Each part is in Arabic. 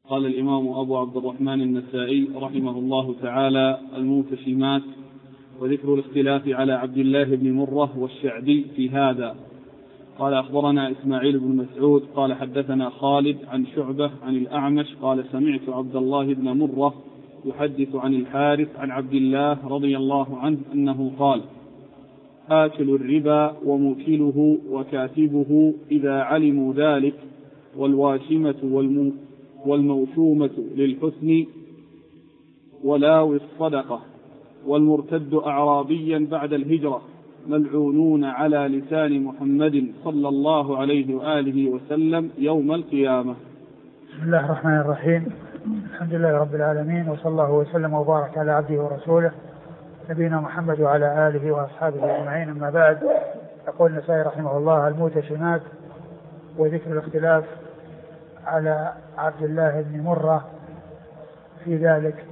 قال الإمام أبو عبد الرحمن النسائي رحمه الله تعالى: الموتشمات. وذكر الاختلاف على عبد الله بن مرة والشعبي في هذا. قال أخبرنا إسماعيل بن مسعود قال حدثنا خالد عن شعبة عن الأعمش قال سمعت عبد الله بن مرة يحدث عن الحارث عن عبد الله رضي الله عنه أنه قال: آكل الربا وموكله وكاتبه إذا علموا ذلك، والواشمة والموشومة للحسن ولاوي الصدقة، والمرتد أعرابيا بعد الهجرة، ملعونون على لسان محمد صلى الله عليه وآله وسلم يوم القيامة. بسم الله الرحمن الرحيم. الحمد لله رب العالمين، وصلى الله وسلم وبارك على عبده ورسوله نبينا محمد وعلى آله وأصحابه أجمعين. أما بعد، يقول النسائي رحمه الله: الموتشمات. وذكر الاختلاف على عبد الله بن مرة في ذلك.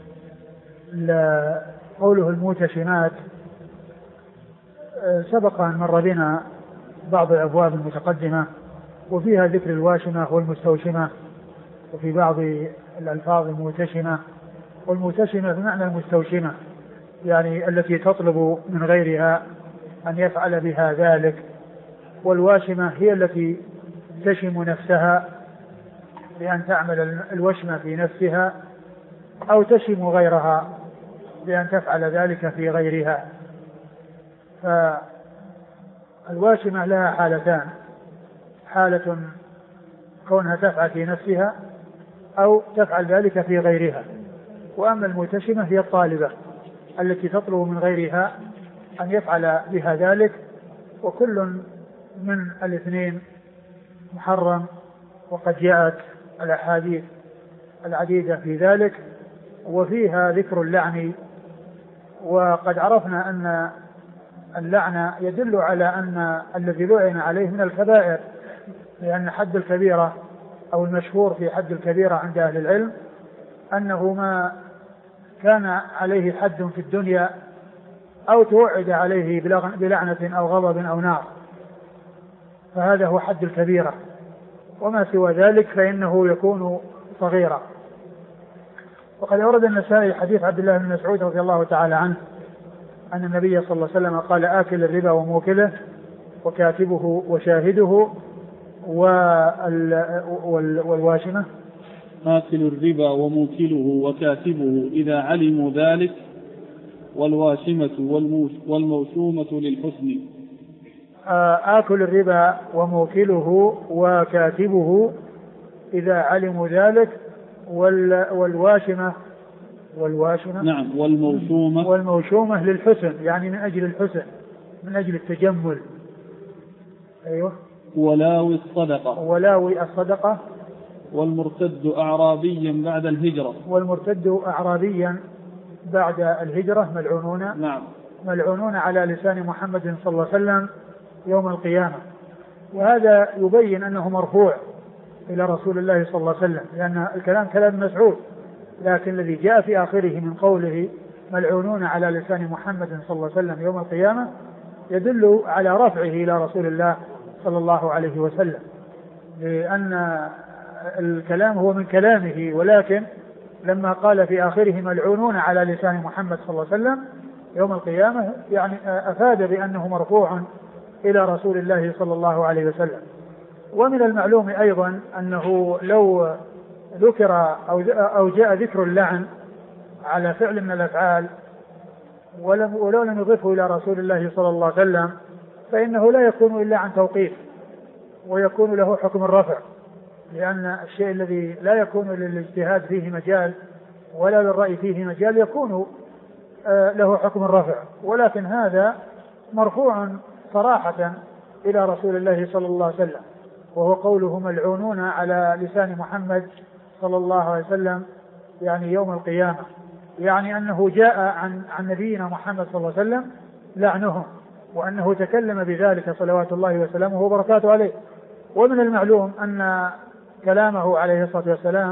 قوله الموتشمات سبق أن مر بنا بعض الأبواب المتقدمة وفيها ذكر الواشمة والمستوشمة، وفي بعض الألفاظ الموتشمة، والموتشمة بمعنى المستوشمة، يعني التي تطلب من غيرها أن يفعل بها ذلك، والواشمة هي التي تشم نفسها بأن تعمل الوشمة في نفسها، أو تشم غيرها بأن تفعل ذلك في غيرها. فالواشمة لها حالتان: حالة كونها تفعل في نفسها أو تفعل ذلك في غيرها، وأما الموتشمة هي الطالبة التي تطلب من غيرها أن يفعل بها ذلك، وكل من الاثنين محرم، وقد جاءت الأحاديث العديدة في ذلك وفيها ذكر اللعن. وقد عرفنا أن اللعن يدل على أن الذي لعن عليه من الكبائر، لأن حد الكبيرة أو المشهور في حد الكبيرة عند أهل العلم أنه ما كان عليه حد في الدنيا أو توعد عليه بلعنة أو غضب أو نار، فهذا هو حد الكبيرة، وما سوى ذلك فإنه يكون صغيرا. وقد أورد النسائي حديث عبد الله بن مسعود رضي الله تعالى عنه أن النبي صلى الله عليه وسلم قال: آكل الربا وموكله وكاتبه وشاهده والواشمة. آكل الربا وموكله وكاتبه إذا علموا ذلك، والواشمة والموشومة للحسن. آكل الربا وموكله وكاتبه إذا علموا ذلك، والواشمة نعم، والموشومة للحسن، يعني من أجل الحسن، من أجل التجمل. أيوه. ولاوي الصدقة. والمرتد أعرابيا بعد الهجرة. والمرتد أعرابيا بعد الهجرة ملعونون. نعم. ملعونون على لسان محمد صلى الله عليه وسلم يوم القيامة. وهذا يبين أنه مرفوع إلى رسول الله صلى الله عليه وسلم، لأن الكلام كلام مسعود، لكن الذي جاء في آخره من قوله ملعونون على لسان محمد صلى الله عليه وسلم يوم القيامة يدل على رفعه إلى رسول الله صلى الله عليه وسلم، لأن الكلام هو من كلامه، ولكن لما قال في آخره ملعونون على لسان محمد صلى الله عليه وسلم يوم القيامة يعني أفاد بأنه مرفوع إلى رسول الله صلى الله عليه وسلم. ومن المعلوم أيضا أنه لو ذكر أو جاء ذكر اللعن على فعل من الأفعال ولو لم يضفه إلى رسول الله صلى الله عليه وسلم فإنه لا يكون إلا عن توقيف، ويكون له حكم الرفع، لأن الشيء الذي لا يكون للاجتهاد فيه مجال ولا للرأي فيه مجال يكون له حكم الرفع، ولكن هذا مرفوع صراحة إلى رسول الله صلى الله عليه وسلم، وهو قوله ملعونون على لسان محمد صلى الله عليه وسلم يعني يوم القيامة، يعني أنه جاء عن نبينا محمد صلى الله عليه وسلم لعنهم، وأنه تكلم بذلك صلوات الله وسلامه وبركاته عليه. ومن المعلوم أن كلامه عليه الصلاة والسلام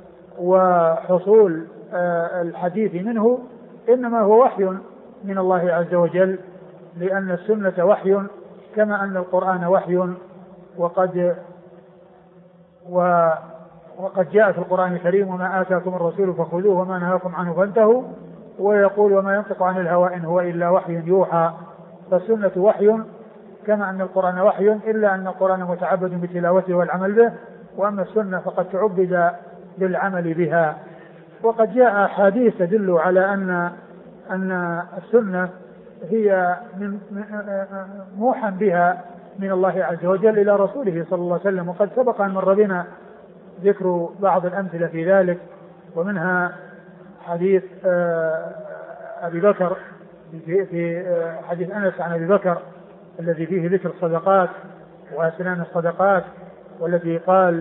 وحصول الحديث منه إنما هو وحي من الله عز وجل، لأن السنة وحي كما أن القرآن وحي، وقد جاء في القرآن الكريم وما آتاكم الرسول فخذوه وما نهاكم عنه فانتهوا، ويقول وما ينطق عن الهوى إن هو إلا وحي يوحى. فالسنة وحي كما أن القرآن وحي، إلا أن القرآن متعبد بتلاوته والعمل به، وأما السنة فقد تعبد بالعمل بها. وقد جاء أحاديث تدل على أن السنة هي موحى بها من الله عز وجل إلى رسوله صلى الله عليه وسلم. وقد سبق أن مر بنا ذكر بعض الأمثلة في ذلك، ومنها حديث أبي بكر في حديث أنس عن أبي بكر الذي فيه ذكر الصدقات وأسنان الصدقات، والتي قال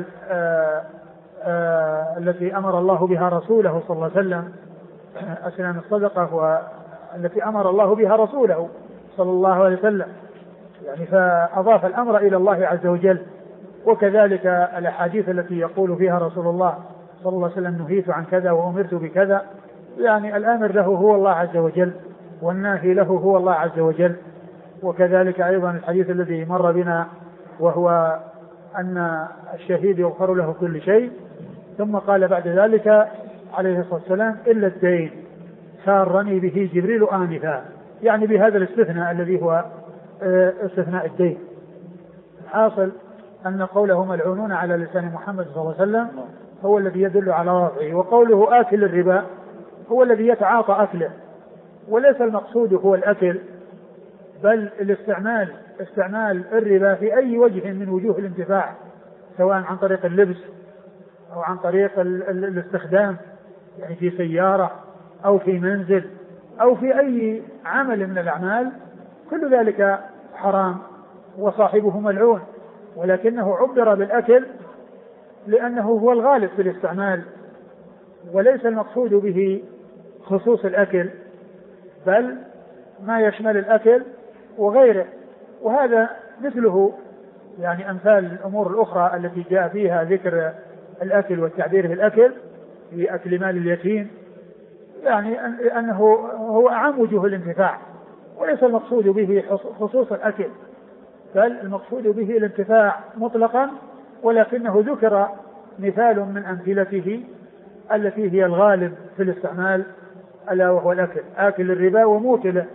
التي أمر الله بها رسوله صلى الله عليه وسلم، أسنان الصدقة والتي أمر الله بها رسوله صلى الله عليه وسلم، يعني فأضاف الأمر إلى الله عز وجل. وكذلك الأحاديث التي يقول فيها رسول الله صلى الله عليه وسلم نهيت عن كذا وأمرت بكذا، يعني الآمر له هو الله عز وجل والناهي له هو الله عز وجل. وكذلك أيضا الحديث الذي مر بنا وهو أن الشهيد يغفر له كل شيء. ثم قال بعد ذلك عليه الصلاة والسلام إلا الدين سارني به جبريل آنفا، يعني بهذا الاستثناء الذي هو استثناء الدين. حاصل أن قوله ملعونون على لسان محمد صلى الله عليه وسلم هو الذي يدل على وضعه. وقوله آكل الربا هو الذي يتعاطى أكله، وليس المقصود هو الأكل، بل استعمال الربا في أي وجه من وجوه الانتفاع، سواء عن طريق اللبس أو عن طريق الاستخدام، يعني في سيارة أو في منزل أو في أي عمل من الأعمال، كل ذلك حرام وصاحبه ملعون. ولكنه عبر بالأكل لأنه هو الغالب في الاستعمال، وليس المقصود به خصوص الأكل، بل ما يشمل الأكل وغيره. وهذا مثله يعني أمثال الأمور الأخرى التي جاء فيها ذكر الأكل والتعبير بالأكل في أكل مال اليتيم، يعني أنه هو أعم وجوه الانتفاع، وليس المقصود به خصوص الأكل، بل المقصود به الانتفاع مطلقا، ولكنه ذكر مثال من أمثلته التي هي الغالب في الاستعمال، ألا وهو الأكل. آكل الربا وموكله.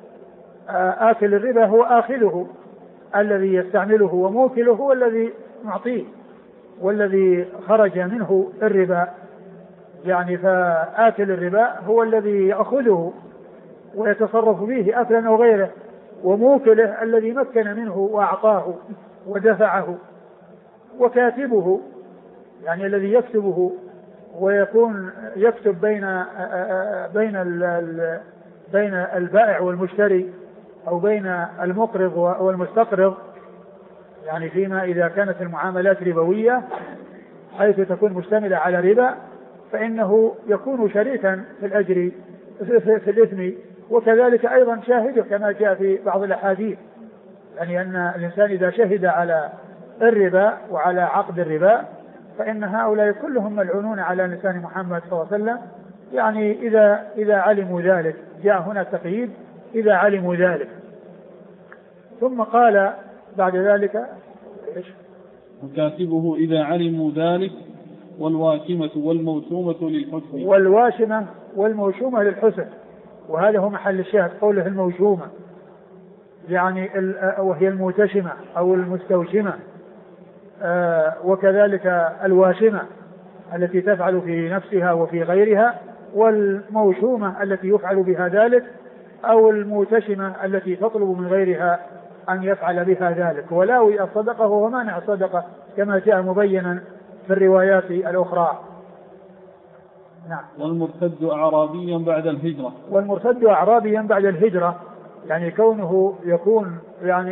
آكل الربا هو آخذه الذي يستعمله، وموكله هو الذي معطيه والذي خرج منه الربا، يعني فآكل الربا هو الذي يأخذه ويتصرف به أكلا أو غيره، وموكله الذي مكن منه وأعطاه ودفعه. وكاتبه يعني الذي يكتبه ويكون يكتب بين البائع والمشتري، أو بين المقرض والمستقرض، يعني فيما إذا كانت المعاملات ربوية حيث تكون مشتملة على ربا، فإنه يكون شريكا في الأجر في الإثم. وكذلك أيضا شاهده كما جاء في بعض الأحاديث، يعني أن الإنسان إذا شهد على الربا وعلى عقد الربا فإن هؤلاء كلهم ملعونون على لسان محمد صلى الله عليه وسلم، يعني إذا علموا ذلك. جاء هنا تقييد إذا علموا ذلك. ثم قال بعد ذلك وكاتبه إذا علموا ذلك والواشمة والموسومة للحسن. والواشمة والموسومة للحسن، وهذا هو محل الشاهد، قوله الموسومة يعني وهي الموتشمة أو المستوشمة، وكذلك الواشمة التي تفعل في نفسها وفي غيرها، والموسومة التي يفعل بها ذلك، أو الموتشمة التي تطلب من غيرها أن يفعل بها ذلك. ولاوي الصدقة هو مانع الصدقة كما جاء مبينا في الروايات الأخرى. نعم. والمرتد أعرابيا بعد الهجرة. والمرتد أعرابيا بعد الهجرة، يعني كونه يكون يعني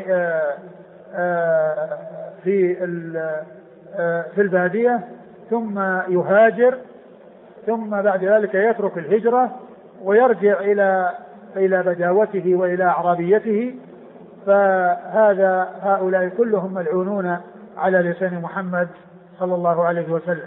في البادية ثم يهاجر، ثم بعد ذلك يترك الهجرة ويرجع إلى بداوته وإلى أعرابيته، هؤلاء كلهم ملعونون على لسان محمد صلى الله عليه وسلم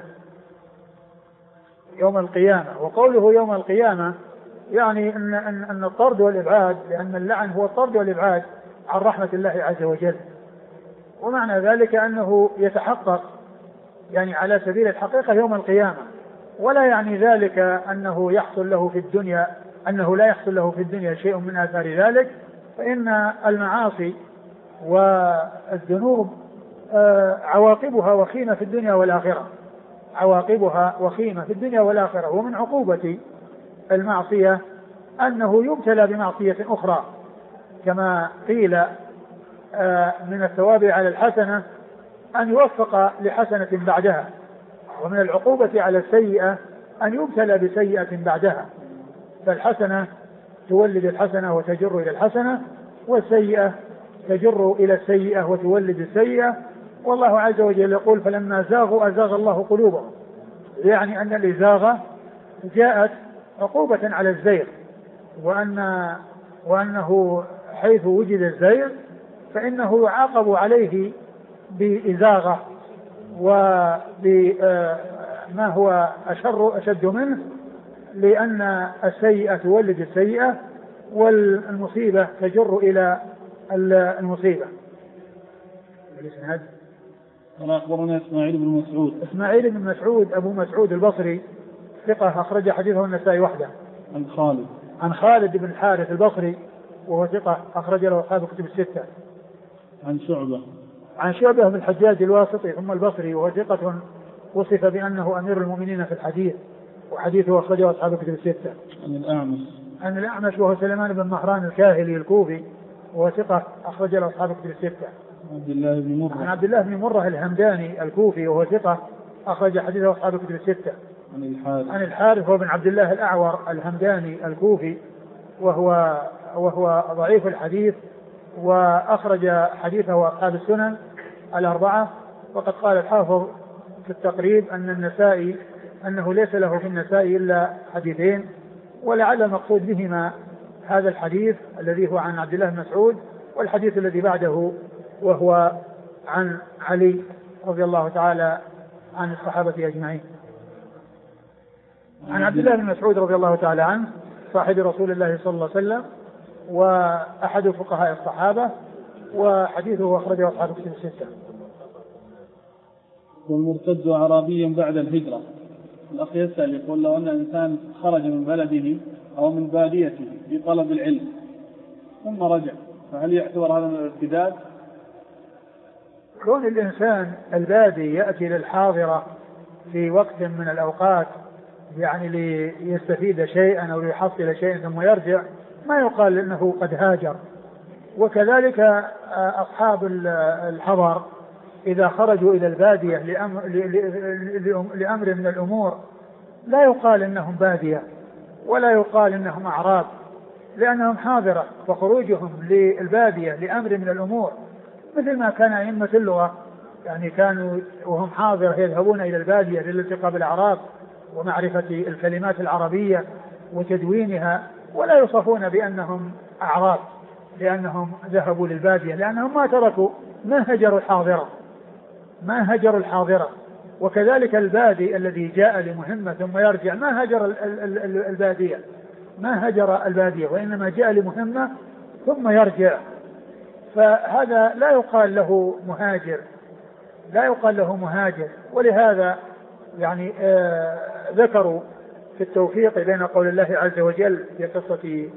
يوم القيامة. وقوله يوم القيامة يعني أن الطرد والإبعاد، لأن اللعن هو الطرد والإبعاد عن رحمة الله عز وجل. ومعنى ذلك أنه يتحقق يعني على سبيل الحقيقة يوم القيامة، ولا يعني ذلك أنه يحصل له في الدنيا، أنه لا يحصل له في الدنيا شيء من آثار ذلك. فإن المعاصي والذنوب عواقبها وخيمة في الدنيا والآخرة، عواقبها وخيمة في الدنيا والآخرة. ومن عقوبة المعصية أنه يبتلى بمعصية أخرى، كما قيل من الثواب على الحسنة أن يوفق لحسنة بعدها، ومن العقوبة على السيئة أن يبتلى بسيئة بعدها. فالحسنة تولد الحسنة وتجر إلى الحسنة، والسيئة تجر إلى السيئة وتولد السيئة. والله عز وجل يقول فلما زاغوا أزاغ الله قلوبهم، يعني أن الإزاغة جاءت عقوبة على الزيغ، وأنه حيث وجد الزيغ فإنه يعاقب عليه بإزاغة وبما هو أشد منه، لأن السيئة تولد السيئة والمصيبة تجر إلى المصيبة. أخبرنا إسماعيل بن مسعود. إسماعيل بن مسعود أبو مسعود البصري ثقة أخرج حديثه النسائي وحده. عن خالد بن الحارث البصري وهو ثقة أخرج له أصحاب الكتب الستة. عن شعبة بن الحجاج الواسطي ثم البصري وهو ثقة وصف بأنه أمير المؤمنين في الحديث، وحديثه أخرجه أصحاب الكتب الستة. عن الأعمش وهو سليمان بن مهران الكاهلي الكوفي وهو ثقة أخرج له أصحاب الكتب الستة. عن عبد الله بن مرة الهمداني الكوفي وهو ثقة أخرج حديثه أصحاب الكتب الستة. عن الحارث وابن عبد الله الأعور الهمداني الكوفي وهو ضعيف الحديث، وأخرج حديثه أصحاب السنن الأربعة. وقد قال الحافظ في التقريب أنه ليس له في النسائي إلا حديثين، ولعل المقصود بهما هذا الحديث الذي هو عن عبد الله بن مسعود، والحديث الذي بعده وهو عن علي رضي الله تعالى عن الصحابة أجمعين. عن عبد الله بن مسعود رضي الله تعالى عنه صاحب رسول الله صلى الله عليه وسلم وأحد فقهاء الصحابة، وحديثه أخرجه أصحاب الكتب الستة. والمرتد أعرابيا بعد الهجرة. الأخ يسأل يقول لو أن إنسان خرج من بلده أو من باديته في طلب العلم ثم رجع، فهل يعتبر هذا من الارتداد؟ كون الإنسان البادي يأتي للحاضرة في وقت من الأوقات يعني ليستفيد شيئا أو ليحصل شيئا ثم يرجع، ما يقال إنه قد هاجر. وكذلك أصحاب الحضر إذا خرجوا إلى البادية لأمر من الأمور لا يقال إنهم بادية ولا يقال إنهم أعراب، لأنهم حاضرة. وخروجهم للبادية لأمر من الأمور مثل ما كان أئمة اللغة يعني كانوا وهم حاضرة يذهبون إلى البادية للالتقاء بالأعراب ومعرفة الكلمات العربية وتدوينها، ولا يوصفون بأنهم أعراب لأنهم ذهبوا للبادية، لأنهم ما هجروا الحاضرة. وكذلك البادي الذي جاء لمهمة ثم يرجع ما هجر البادية وإنما جاء لمهمة ثم يرجع، فهذا لا يقال له مهاجر. ولهذا يعني ذكروا في التوفيق بين قول الله عز وجل في قصة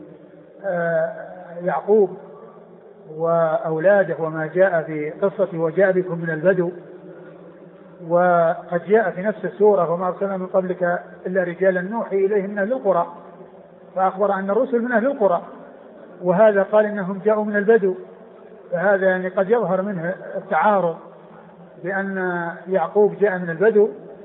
يعقوب وأولاده وما جاء في قصة وجاء بكم من البدو، وقد جاء في نفس السورة وما أرسلنا من قبلك إلا رجالا نوحي إليهم من أهل القرى، فأخبر أن الرسل من أهل القرى، وهذا قال إنهم جاءوا من البدو. فهذا يعني قد يظهر منه التعارض بأن يعقوب جاء من البدو،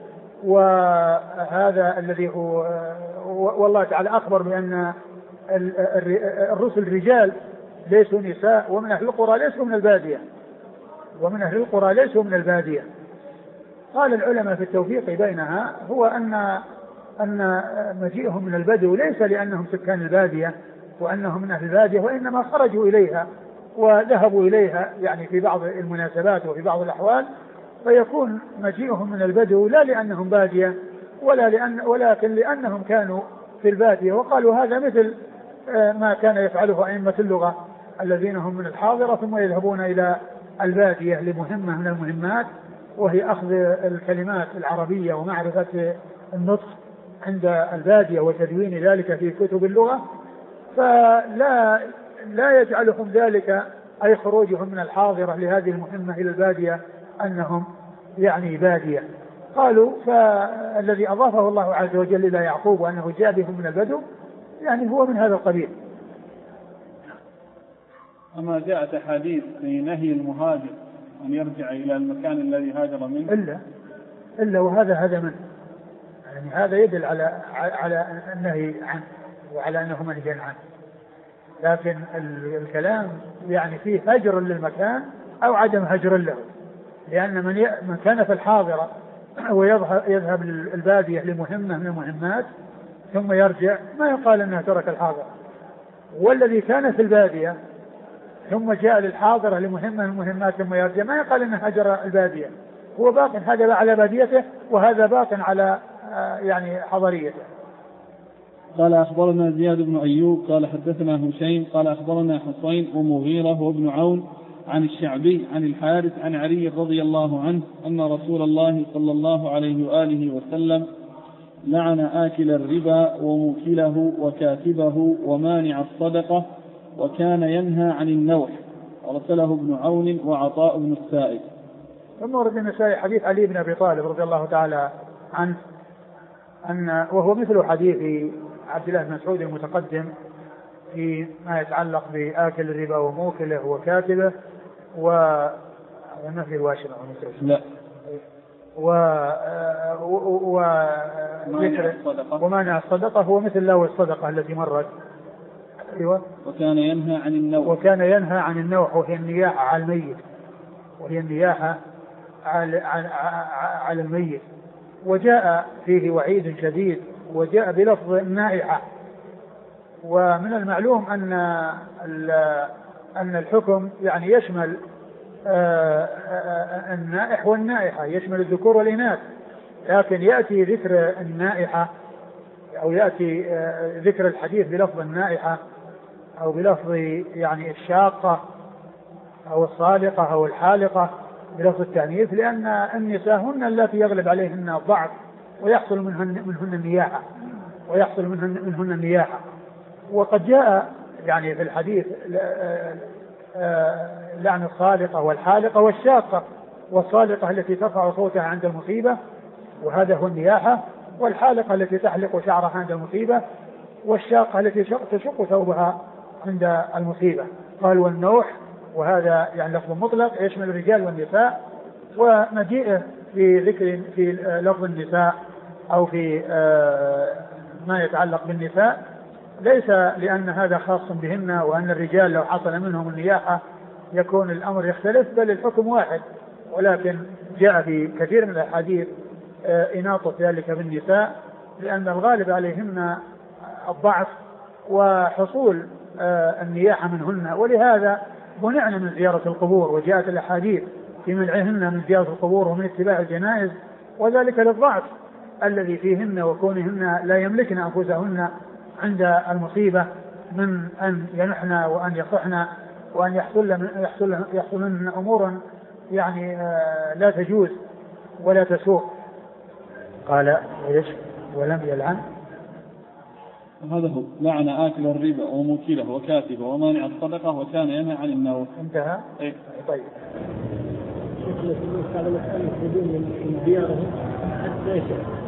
وهذا الذي هو والله تعالى أخبر بأن الرسل رجال ليسوا نساء، ومن أهل القرى ليسوا من البادية. قال العلماء في التوفيق بينها هو أن مجيئهم من البدو ليس لأنهم سكان البادية وأنهم من أهل البادية، وإنما خرجوا إليها وذهبوا إليها يعني في بعض المناسبات وفي بعض الأحوال، فيكون مجيئهم من البدو لا لأنهم بادية ولكن لأنهم كانوا في البادية. وقالوا هذا مثل ما كان يفعله أئمة اللغة الذين هم من الحاضرة ثم يذهبون إلى البادية لمهمة من المهمات وهي أخذ الكلمات العربية ومعرفة النطق عند البادية وتدوين ذلك في كتب اللغة، فلا يجعلهم ذلك أي خروجهم من الحاضرة لهذه المهمة إلى البادية أنهم يعني بادية. قالوا فالذي أضافه الله عز وجل إلى يعقوب وأنه جاء بهم من البدو يعني هو من هذا القبيل. أما جاءت أحاديث في نهي المهاجر أن يرجع إلى المكان الذي هاجر منه إلا وهذا منه، يعني هذا يدل على النهي عنه وعلى أنه منهي عنه، لكن الكلام يعني فيه هجر للمكان أو عدم هجر له، لأن من كان في الحاضرة ويذهب البادية لمهمة من المهمات ثم يرجع ما يقال أنه ترك الحاضرة، والذي كان في البادية ثم جاء للحاضرة لمهمة من المهمات ثم يرجع ما يقال أنه هجر البادية، هو باق هذا على باديته وهذا باق على يعني حضريته. قال أخبرنا زياد بن أيوب قال حدثنا هشيم قال أخبرنا حصين ومغيرة وابن عون عن الشعبي عن الحارث عن علي رضي الله عنه أن رسول الله صلى الله عليه وآله وسلم لعن آكل الربا وموكله وكاتبه ومانع الصدقة وكان ينهى عن النوح، ورسله ابن عون وعطاء بن السائب. ثم ورد النسائي حديث علي بن أبي طالب رضي الله تعالى عنه أن وهو مثل حديث عبد الله بن مسعود المتقدم فيما يتعلق بآكل الربا وموكله وكاتبه ونفي الواشمة لا ومانع الصدقة هو مثل لو الصدقة التي مرت. أيوة. وكان ينهى عن النوح وهي النياحة على الميت، على الميت، وجاء فيه وعيد شديد وجاء بلفظ النائحة. ومن المعلوم أن الحكم يعني يشمل النائح والنائحة، يشمل الذكور والإناث، لكن يأتي ذكر النائحة أو يأتي ذكر الحديث بلفظ النائحة أو بلفظ يعني الشاقة أو الصالقة أو الحالقة بلفظ التأنيث، لأن النساء هن التي يغلب عليهن الضعف ويحصل منهن النياحة. وقد جاء يعني في الحديث لعن الصالقة والحالقة والشاقة، والصالقة التي ترفع صوتها عند المصيبة وهذا هو النياحة، والحالقة التي تحلق شعرها عند المصيبة، والشاقة التي تشق ثوبها عند المصيبة. قال والنوح، وهذا يعني لفظ مطلق يشمل الرجال والنساء، ومجيئه في ذكر في لفظ النساء أو في ما يتعلق بالنساء ليس لأن هذا خاص بهن وأن الرجال لو حصل منهم النياحة يكون الأمر يختلف، بل الحكم واحد، ولكن جاء في كثير من الأحاديث إناطة ذلك بالنساء لأن الغالب عليهن الضعف وحصول النياحة منهن، ولهذا منعنا من زيارة القبور، وجاءت الأحاديث في منعهن من زيارة القبور ومن اتباع الجنائز، وذلك للضعف الذي فيهن وكونهن لا يملكن أنفسهن عند المصيبة من أن ينحن وأن يصحن وأن يحصل منهن أمور يعني لا تجوز ولا تسوق. قال إيش ولم يلعن، هذا هو لعن آكل الربا وموكله وكاتبه ومانع الصدقة وكان ينهى عن النوح. انتهى. إيه؟ طيب. هذا مسألة يخرجون من ديارهم حتى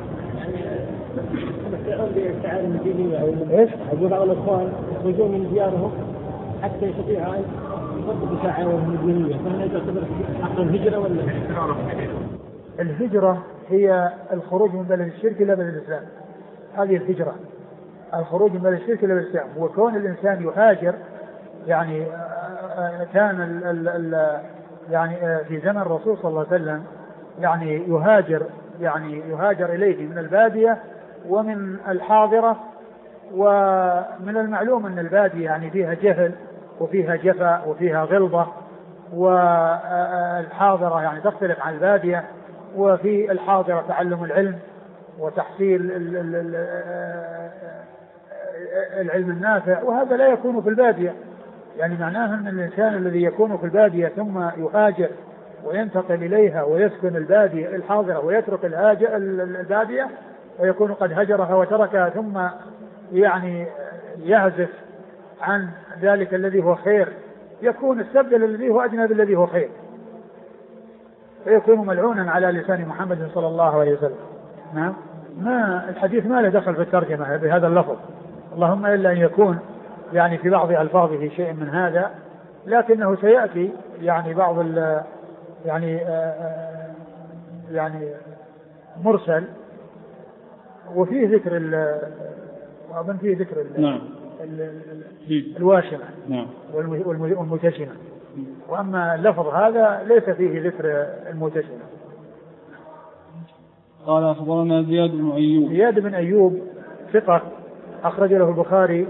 يعني تعالى دينية أو إيش؟ أقول بعض الأخوان يخرجون من ديارهم حتى يستطيعوا أن يطبقوا شعائرهم الدينية، فهل تعتبر أصلا الهجرة ولا؟ الهجرة هي الخروج من بلد الشرك إلى بلد الإسلام، هذه الهجرة، الخروج من بلد الشرك إلى بلد الإسلام. وكون الإنسان يهاجر يعني كان يعني في زمن الرسول صلى الله عليه وسلم يعني يهاجر إليه من البادية ومن الحاضرة، ومن المعلوم أن البادية يعني فيها جهل وفيها جفا وفيها غلظة، والحاضرة يعني تختلف عن البادية، وفي الحاضرة تعلم العلم وتحصيل العلم النافع، وهذا لا يكون في البادية. يعني معناه أن الإنسان الذي يكون في البادية ثم يهاجر وينتقل إليها ويسكن البادية الحاضرة ويترك البادية ويكون قد هجرها وتركها، ثم يعني يعزف عن ذلك الذي هو خير، يكون استبدل الذي هو أدنى بالذي هو خير، فيكون ملعونا على لسان محمد صلى الله عليه وسلم. نعم. ما الحديث ما له دخل في الترجمة بهذا اللفظ، اللهم إلا أن يكون يعني في بعض ألفاظه شيء من هذا، لكنه سيأتي يعني بعض يعني مرسل وفيه ذكر وأظن فيه ذكر نعم. الواشمة نعم. والمتشمة، وأما اللفظ هذا ليس فيه ذكر المتشمة. قال أخبرنا زياد بن أيوب. زياد بن أيوب ثقة أخرج له البخاري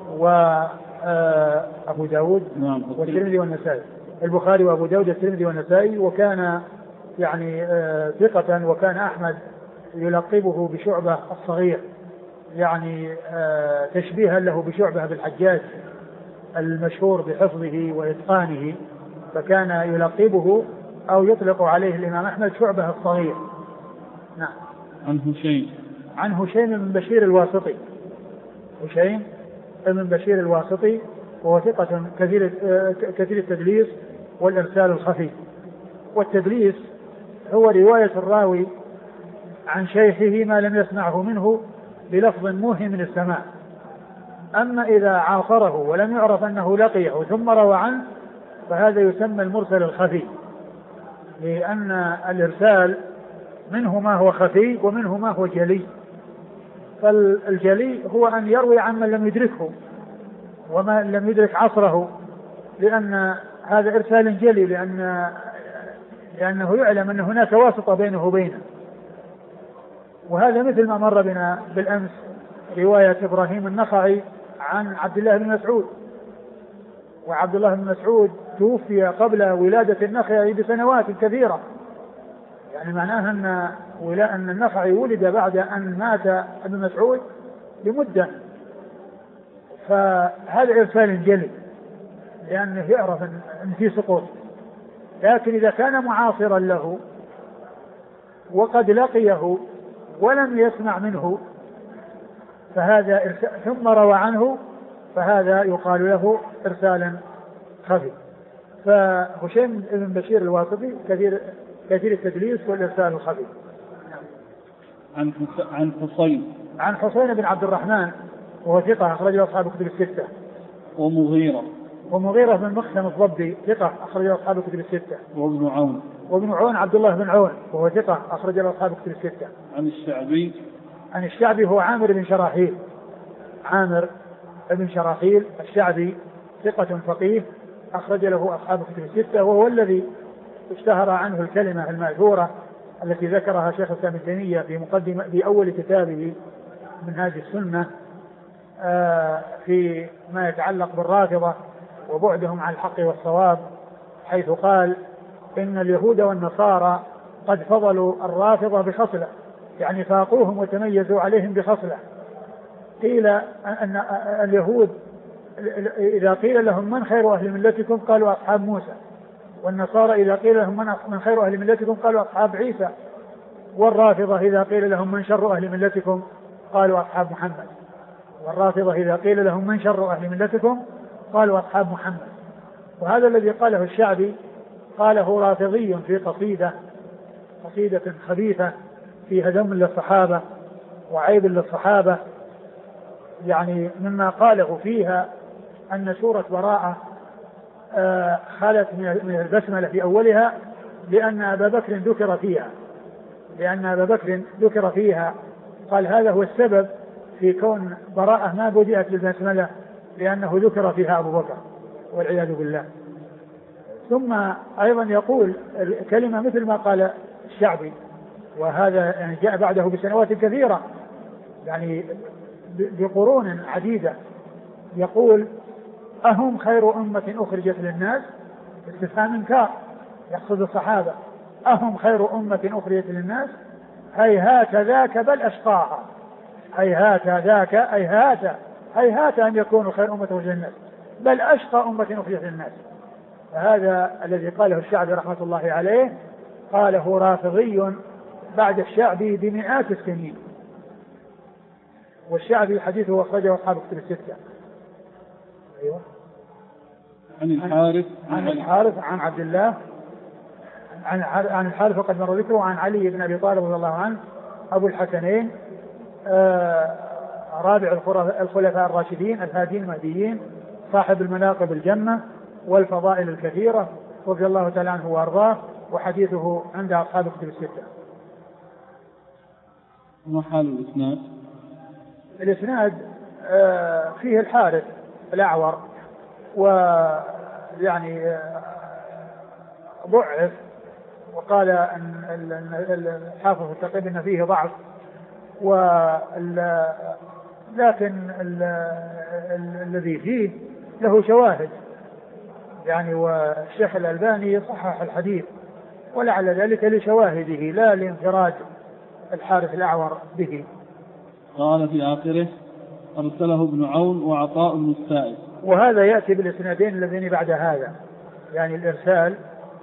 وأبو داود والترمذي والنسائي. البخاري وأبو داود والترمذي والنسائي، وكان يعني ثقة، وكان أحمد يلقبه بشعبة الصغير، يعني تشبيها له بشعبة بالحجاج المشهور بحفظه وإتقانه، فكان يلقبه أو يطلق عليه الإمام أحمد شعبة الصغير. نعم. عن هشيم بن بشير الواسطي. هشيم بن بشير الواسطي وهو ثقة كثير التدليس والإرسال الخفي. والتدليس هو رواية الراوي عن شيخه ما لم يسمعه منه بلفظ موهم من السماع. أما إذا عاصره ولم يعرف أنه لقيه ثم روى عنه فهذا يسمى المرسل الخفي، لأن الإرسال منه ما هو خفي ومنه ما هو جلي. فالجلي هو أن يروي عن من لم يدركه وما لم يدرك عصره، لأن هذا إرسال جلي، لأنه يعلم أن هناك واسطة بينه وبينه. وهذا مثل ما مر بنا بالأمس رواية إبراهيم النخعي عن عبد الله بن مسعود، وعبد الله بن مسعود توفي قبل ولادة النخعي بسنوات كثيرة، يعني معناها أن النخعي ولد بعد أن مات ابن مسعود بمدة، فهذا إرسال جلي لأنه يعرف أن في سقوط. لكن إذا كان معاصرا له وقد لقيه ولم يسمع منه فهذا ثم روى عنه فهذا يقال له إرسالا خفي. فهشيم بن بشير الواسطي كثير التدليس والإرسال الخفي. عن حسين بن عبد الرحمن وهو ثقة أخرج له أصحاب الكتب الستة. ومغيرة بن مخزن الضبي ثقة أخرج له أصحاب الكتب الستة. وابن عون عبد الله بن عون وهو ثقة أخرج له أصحاب الكتب الستة. عن الشعبي هو عامر بن شراحيل الشعبي ثقة فقيه أخرج له أصحاب الكتب الستة، وهو الذي اشتهر عنه الكلمة المأثورة التي ذكرها شيخ الإسلام ابن تيمية في أول كتابه منهاج السنة في ما يتعلق بالرافضة وبعدهم عن الحق والصواب، حيث قال إن اليهود والنصارى قد فضلوا الرافضة بخصلة، يعني فاقوهم وتميزوا عليهم بخصلة. قيل أن اليهود إذا قيل لهم من خير أهل ملتكم قالوا أصحاب موسى، والنصارى إذا قيل لهم من خير أهل ملتكم قالوا أصحاب عيسى، والرافضة إذا قيل لهم من شر أهل ملتكم قالوا أصحاب محمد، والرافضة إذا قيل لهم من شر أهل ملتكم قالوا أصحاب محمد. وهذا الذي قاله الشعبي قاله رافضي في قصيدة خبيثة فيها ذم للصحابة وعيب للصحابة، يعني مما قاله فيها أن سورة براءة خلت من البسملة في أولها لأن أبا بكر ذكر فيها، قال هذا هو السبب في كون براءة ما بدأت بالبسملة لأنه ذكر فيها أبو بكر والعياذ بالله. ثم أيضا يقول كلمة مثل ما قال الشعبي، وهذا يعني جاء بعده بسنوات كثيرة يعني بقرون عديدة، يقول أهم خير أمة أخرجت للناس، استفهام إنكار يقصد الصحابة، أهم خير أمة أخرجت للناس هيهات ذاك بل أشقاها، هيهات ذاك هيهات أن يكونوا خير أمة أخرجت للناس بل أشقى أمة أخرجت للناس. هذا الذي قاله الشعبي رحمة الله عليه قاله رافضي بعد الشعبي بمئات السنين، والشعبي حديثه أخرجه أصحاب الكتب الستة. أيوة. عن الحارث عن عبد الله عن الحارث وقد مر ذكره عن علي بن أبي طالب رضي الله عنه أبو الحسنين رابع الخلفاء الراشدين الهادين المهديين صاحب المناقب الجمة والفضائل الكثيرة رضي الله تعالى عنه وأرضاه، وحديثه عند أصحاب الكتب الستة. ما حال الإسناد؟ الإسناد فيه الحارث الأعور، ويعني ضعف، وقال أن الحافظ التقيب أن فيه ضعف، لكن الذي فيه له شواهد يعني، والشيخ الألباني صحح الحديث ولعل ذلك لشواهده لا لانفراد الحارث الأعور به. قال في آخره أرسله ابن عون وعطاء بن السائب، وهذا يأتي بالإسنادين اللذين بعد هذا، يعني إرسال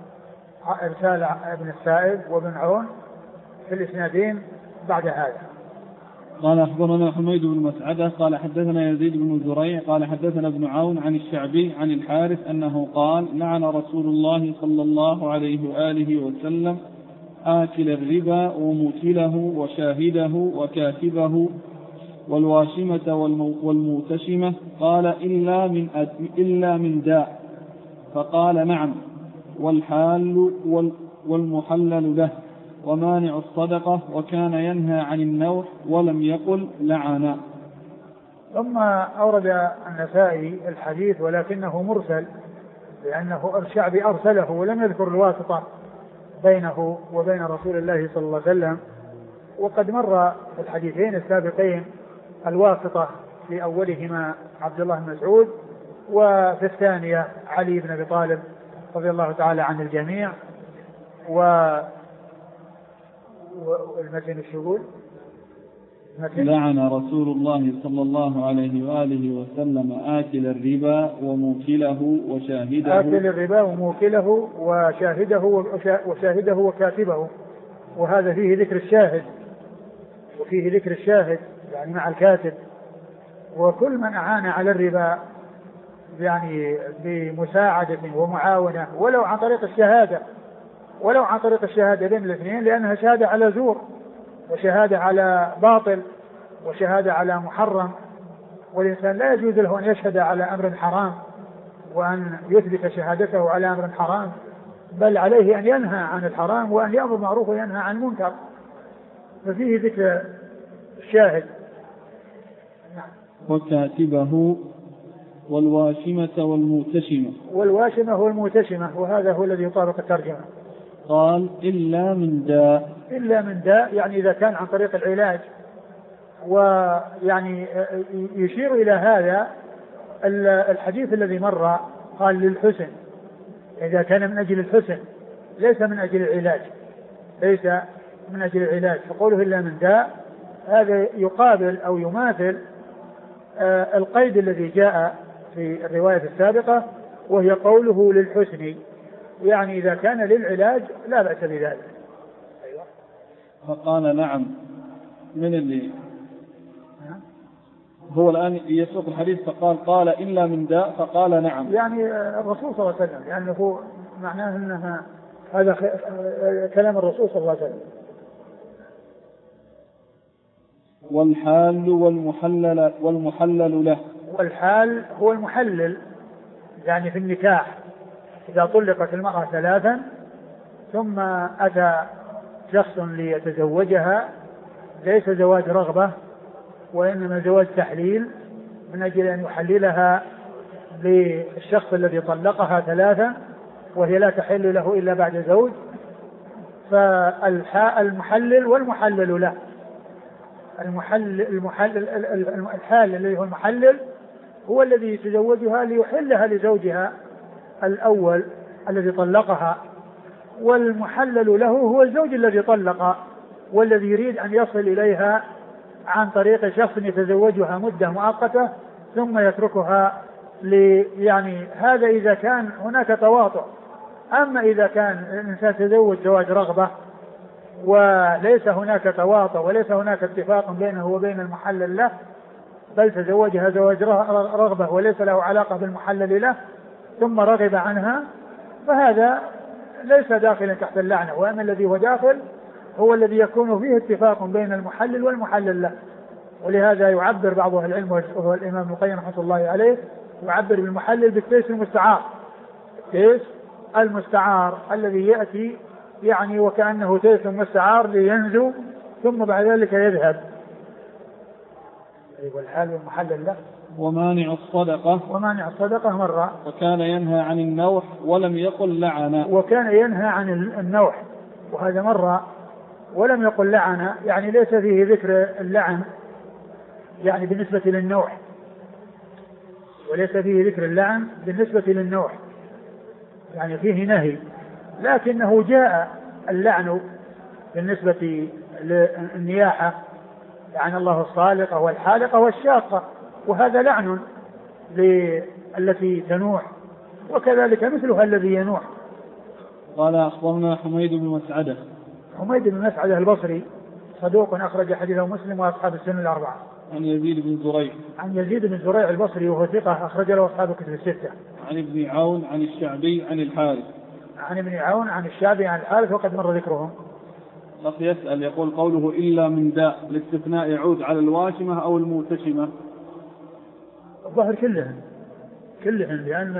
ابن السائب وابن عون في الإسنادين بعد هذا. قال أخبرنا حميد بن مسعدة قال حدثنا يزيد بن زريع قال حدثنا ابن عون عن الشعبي عن الحارث أنه قال لعن رسول الله صلى الله عليه وآله وسلم آكل الربا وموكله وشاهده وكاتبه والواشمة والموتشمة، قال إلا من داء، فقال نعم، والحال والمحلل له، ومانع الصدقة، وكان ينهى عن النوح ولم يقل لعنا. ثم أورد النسائي الحديث ولكنه مرسل، لأنه الشعبي أرسله ولم يذكر الواسطة بينه وبين رسول الله صلى الله عليه وسلم، وقد مر في الحديثين السابقين الواسطة في أولهما عبد الله بن مسعود، وفي الثانية علي بن أبي طالب رضي الله تعالى عن الجميع. والمتن الشغول لعن رسول الله صلى الله عليه وآله وسلم آكل الربا وموكله وشاهده، آكل الربا وموكله وشاهده وكاتبه، وهذا فيه ذكر الشاهد، وفيه ذكر الشاهد يعني مع الكاتب، وكل من أعان على الربا يعني بمساعدة ومعاونة ولو عن طريق الشهادة بين الاثنين، لأنها شهادة على زور وشهادة على باطل وشهادة على محرم، والإنسان لا يجوز له أن يشهد على أمر حرام وأن يثبت شهادته على أمر حرام، بل عليه أن ينهى عن الحرام وأن يأمر بالمعروف وينهى عن المنكر، ففيه ذكر الشاهد. وكاتبه والواشمة والموتشمة. والواشمة والموتشمة، وهذا هو الذي يطابق الترجمة. قال إلا من داء. إلا من داء يعني إذا كان عن طريق العلاج، ويعني يشير إلى هذا الحديث الذي مر قال للحسن، إذا كان من أجل الحسن ليس من أجل العلاج، ليس من أجل العلاج، فقوله إلا من داء هذا يقابل أو يماثل القيد الذي جاء في الرواية السابقة، وهي قوله للحسن، يعني إذا كان للعلاج لا بأس بذلك. أيوة. فقال نعم، من اللي هو الآن يسوق الحديث فقال إلا من داء، فقال نعم، يعني الرسول صلى الله عليه وسلم، لأنه معناه أنها هذا كلام الرسول صلى الله عليه وسلم. والحال والمحلل له. والحال هو المحلل يعني في النكاح، إذا طلقت المرأة 3 ثم أتى شخص ليتزوجها، ليس زواج رغبة وإنما زواج تحليل من أجل أن يحللها للشخص الذي طلقها 3 وهي لا تحل له إلا بعد زوج، فالمحلل والمحلل له. الحال الذي هو المحلل هو الذي يتزوجها ليحلها لزوجها الأول الذي طلقها، والمحلل له هو الزوج الذي طلق والذي يريد أن يصل إليها عن طريق شخص يتزوجها مدة مؤقتة ثم يتركها يعني هذا إذا كان هناك تواطؤ. أما إذا كان الإنسان تزوج زواج رغبة وليس هناك تواطؤ وليس هناك اتفاق بينه وبين المحلل له، بل تزوجها زواج رغبة وليس له علاقة بالمحلل له ثم رغب عنها، فهذا ليس داخلا تحت اللعنة. وأما الذي هو داخل هو الذي يكون فيه اتفاق بين المحلل والمحلل له. ولهذا يعبر بعض أهل العلم وهو الإمام ابن القيم رحمة الله عليه يعبر بالمحلل بالتيس المستعار، تيس المستعار الذي يأتي يعني وكأنه تيس مستعار لينزو ثم بعد ذلك يذهب. والحال والمحلل له. ومانع الصدقة مرة. وكان ينهى عن النوح ولم يقل لعنا. وكان ينهى عن النوح، وهذا مرة، ولم يقل لعنا، يعني ليس فيه ذكر اللعن يعني بالنسبة للنوح، وليس فيه ذكر اللعن بالنسبة للنوح، يعني فيه نهي، لكنه جاء اللعن بالنسبة للنياحة، لعن الله الصالقة والحالقة والشاقة، وهذا لعن التي تنوح، وكذلك مثلها الذي ينوح. قال أخبرنا حميد بن مسعدة البصري صدوق أخرج حديثه مسلم وأصحاب السنن الأربعة. عن يزيد بن زريع البصري وهو ثقة أخرج له أصحاب الكتب الستة. عن ابن عون عن الشعبي عن الحارث. عن ابن عون عن الشعبي عن الحارث وقد مر ذكرهم. الأخ يسأل يقول قوله إلا من داء الاستثناء يعود على الواشمة أو الموتشمة؟ الظاهر كلهن لأن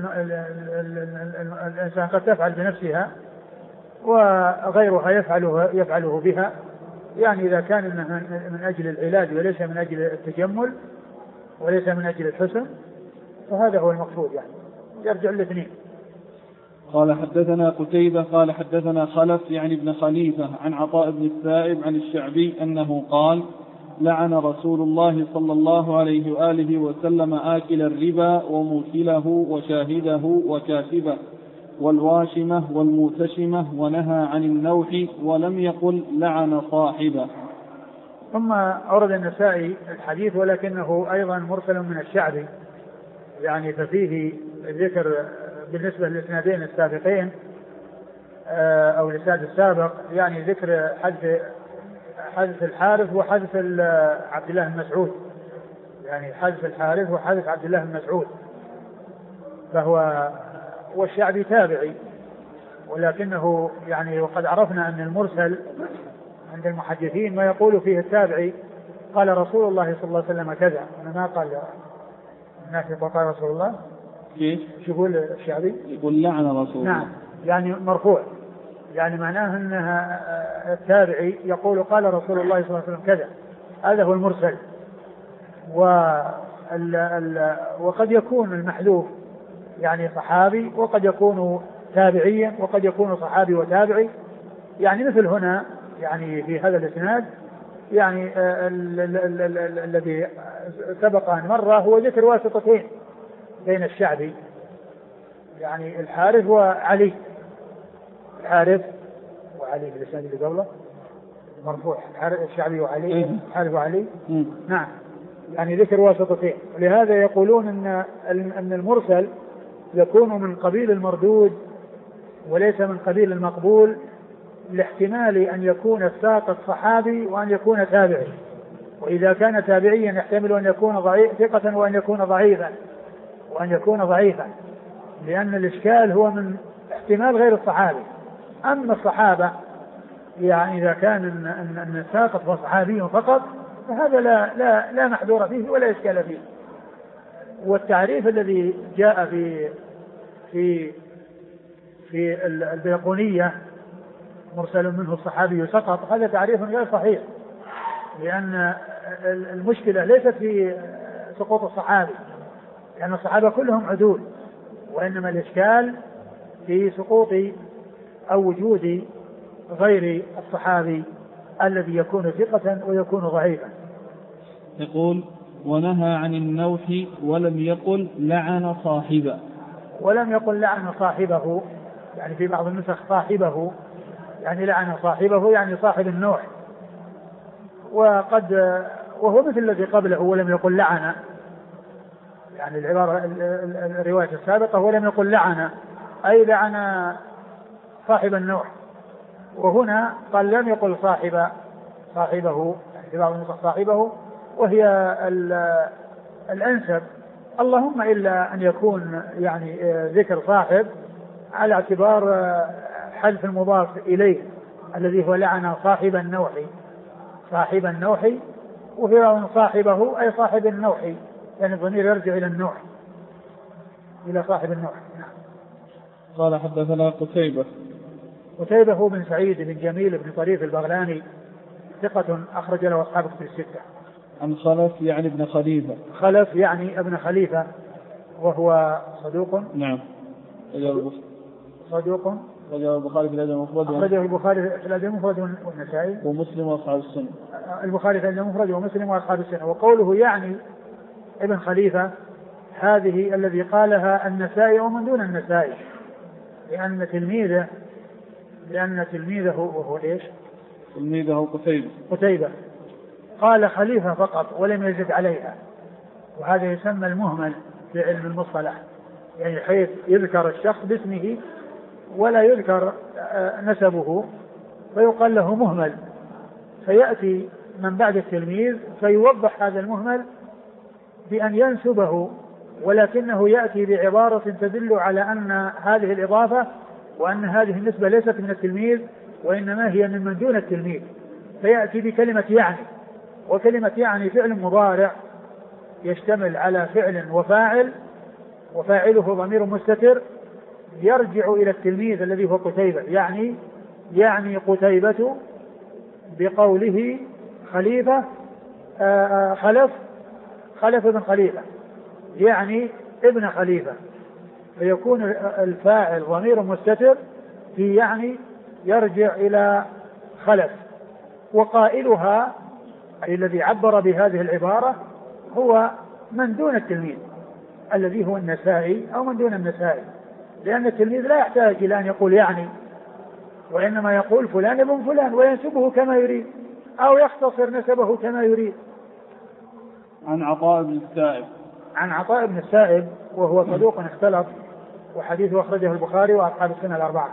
الإنسان قد تفعل بنفسها وغيرها يفعله بها، يعني إذا كان من أجل العلاج وليس من أجل التجمل وليس من أجل الحسن فهذا هو المقصود، يعني يرجع الاثنين. قال حدثنا قتيبة قال حدثنا خلف يعني ابن خليفة عن عطاء بن السائب عن الشعبي أنه قال لعن رسول الله صلى الله عليه وآله وسلم آكل الربا وموكله وشاهده وكاتبه والواشمة والموتشمة ونهى عن النوح ولم يقل لعن صاحبه. ثم أورد النسائي الحديث ولكنه أيضا مرسل من الشعبي، يعني ففيه الذكر بالنسبة للإسنادين السابقين أو الإسناد السابق، يعني ذكر حدث الحارث وحدث عبد الله بن مسعود، يعني حدث الحارث وحدث عبد الله بن مسعود، فهو والشعبي تابعي، ولكنه يعني وقد عرفنا أن المرسل عند المحدثين ما يقول فيه التابعي قال رسول الله صلى الله عليه وسلم كذا، ما قال الناس قال رسول الله. كيف يقول الشعبي؟ يقول لعن رسول الله. نعم، يعني مرفوع، يعني معناه أنها التابعي يقول قال رسول الله صلى الله عليه وسلم كذا، هذا هو المرسل. وقد يكون المحذوف يعني صحابي وقد يكون تابعيا وقد يكون صحابي وتابعي، يعني مثل هنا يعني في هذا الاسناد يعني الذي سبق أن مر هو ذكر واسطتين بين الشعبي، يعني الحارث وعلي، الحارث وعلي في الاسناد اللي قبله مرفوع، الشعبي وعلي، الحارث وعلي. نعم، يعني ذكر واسطتين، ولهذا يقولون أن المرسل يكون من قبيل المردود وليس من قبيل المقبول، لاحتمال أن يكون الساقط صحابي وأن يكون تابعي، وإذا كان تابعيا يحتمل أن يكون ثقة وأن يكون ضعيفا لأن الإشكال هو من احتمال غير الصحابي. أما الصحابة يعني إذا كان أن الساقط هو صحابي فقط فهذا لا محذور فيه ولا إشكال فيه. والتعريف الذي جاء في البيقونية مرسل منه الصحابي سقط، هذا تعريف غير صحيح، لأن المشكلة ليست في سقوط الصحابي، لأن الصحابة كلهم عدول، وإنما الإشكال في سقوط أو وجود غير الصحابي الذي يكون ثقة ويكون ضعيفا. يقول ونهى عن النوح ولم يقل لعن صاحبه. ولم يقل لعن صاحبه، يعني في بعض النسخ صاحبه، يعني لعن صاحبه يعني صاحب النوح، وهو مثل الذي قبله ولم يقل لعن، يعني الرواية السابقة ولم يقل لعن، أي لعن صاحب النوع، وهنا قال لم يقل صاحبه، في بعض النسخ صاحبه، وهي الأنسب، اللهم إلا أن يكون يعني ذكر صاحب على اعتبار حذف المضاف إليه الذي هو لعن صاحب النوح، وفي بعض صاحبه أي صاحب النوح، يعني الضمير يرجع إلى النوح، إلى صاحب النوح. قال حدثنا قتيبة هو بن سعيد بن جميل بن طريف البغلاني، ثقة أخرج له أصحاب كتب الستة. عن خلف يعني ابن خليفة. خلف يعني ابن خليفة وهو صدوق. نعم. صدوق. رجع البخاري في الأدب المفرد. أخرجه البخاري في الأدب المفرد والنسائي. ومسلم وأصحاب السنة. البخاري في الأدب المفرد ومسلم وأصحاب السنة. وقوله يعني ابن خليفة هذه الذي قالها النسائي ومن دون النسائي، لأن تلميذه وهو إيش؟ تلميذه قتيبة قال خليفة فقط ولم يزد عليها، وهذا يسمى المهمل في علم المصطلح، يعني حيث يذكر الشخص باسمه ولا يذكر نسبه فيقال له مهمل، فيأتي من بعد التلميذ فيوضح هذا المهمل بأن ينسبه، ولكنه يأتي بعبارة تدل على أن هذه الإضافة وأن هذه النسبة ليست من التلميذ وإنما هي من دون التلميذ، فيأتي بكلمة يعني، وكلمة يعني فعل مضارع يشتمل على فعل وفاعل، وفاعله ضمير مستتر يرجع إلى التلميذ الذي هو قتيبة، يعني قتيبة بقوله خليفة خلف ابن خليفة، يعني ابن خليفة، فيكون الفاعل ضمير مستتر في يعني يرجع إلى خلف، وقائلها أي الذي عبر بهذه العبارة هو من دون التلميذ الذي هو النسائي أو من دون النسائي، لأن التلميذ لا يحتاج إلى أن يقول يعني، وإنما يقول فلان ابن فلان وينسبه كما يريد أو يختصر نسبه كما يريد. عن عطاء بن السائب وهو صدوق اختلط، وحديثه أخرجه البخاري وأصحاب السنة الأربعة.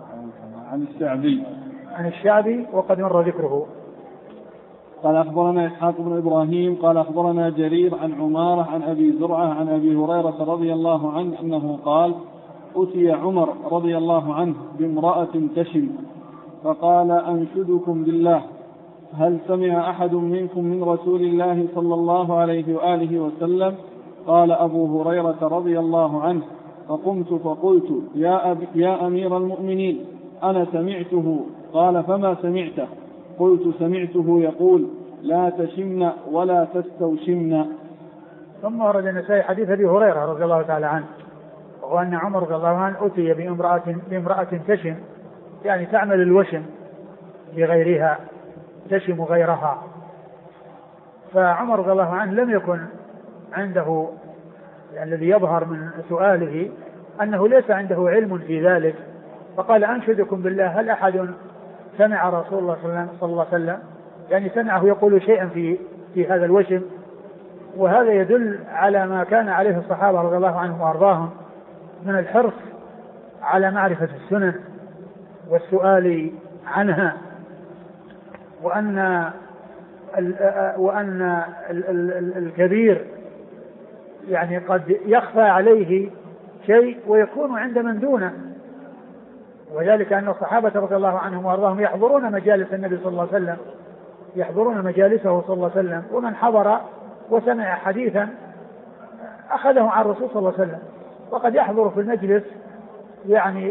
عن الشعبي وقد مر ذكره. قال أخبرنا إسحاق بن إبراهيم قال أخبرنا جرير عن عمارة عن أبي زرعة عن أبي هريرة رضي الله عنه أنه قال أتي عمر رضي الله عنه بامرأة تشم فقال أنشدكم بالله هل سمع أحد منكم من رسول الله صلى الله عليه وآله وسلم؟ قال أبو هريرة رضي الله عنه فقمت فقلت يا أمير المؤمنين أنا سمعته. قال فما سمعته؟ قلت سمعته يقول لا تشمن ولا تستوشمن. ثم ورد النسائي حديث أبي هريرة رضي الله تعالى عنه، وهو أن عمر رضي الله عنه أتي بامرأة تشم، يعني تعمل الوشم بغيرها، تشم غيرها، فعمر رضي الله عنه لم يكن عنده، يعني الذي يظهر من سؤاله أنه ليس عنده علم في ذلك، فقال أنشدكم بالله هل أحد سمع رسول الله صلى الله عليه وسلم، يعني سمعه يقول شيئا في هذا الوشم، وهذا يدل على ما كان عليه الصحابة رضي الله عنهم وأرضاهم من الحرص على معرفة السنن والسؤال عنها، وأن الكبير يعني قد يخفى عليه شيء ويكون عند من دونه، وذلك أن الصحابة رضي الله عنهم وأرضاهم يحضرون مجالس النبي صلى الله عليه وسلم، يحضرون مجالسه صلى الله عليه وسلم، ومن حضر وسمع حديثا أخذه عن الرسول صلى الله عليه وسلم، وقد يحضر في المجلس يعني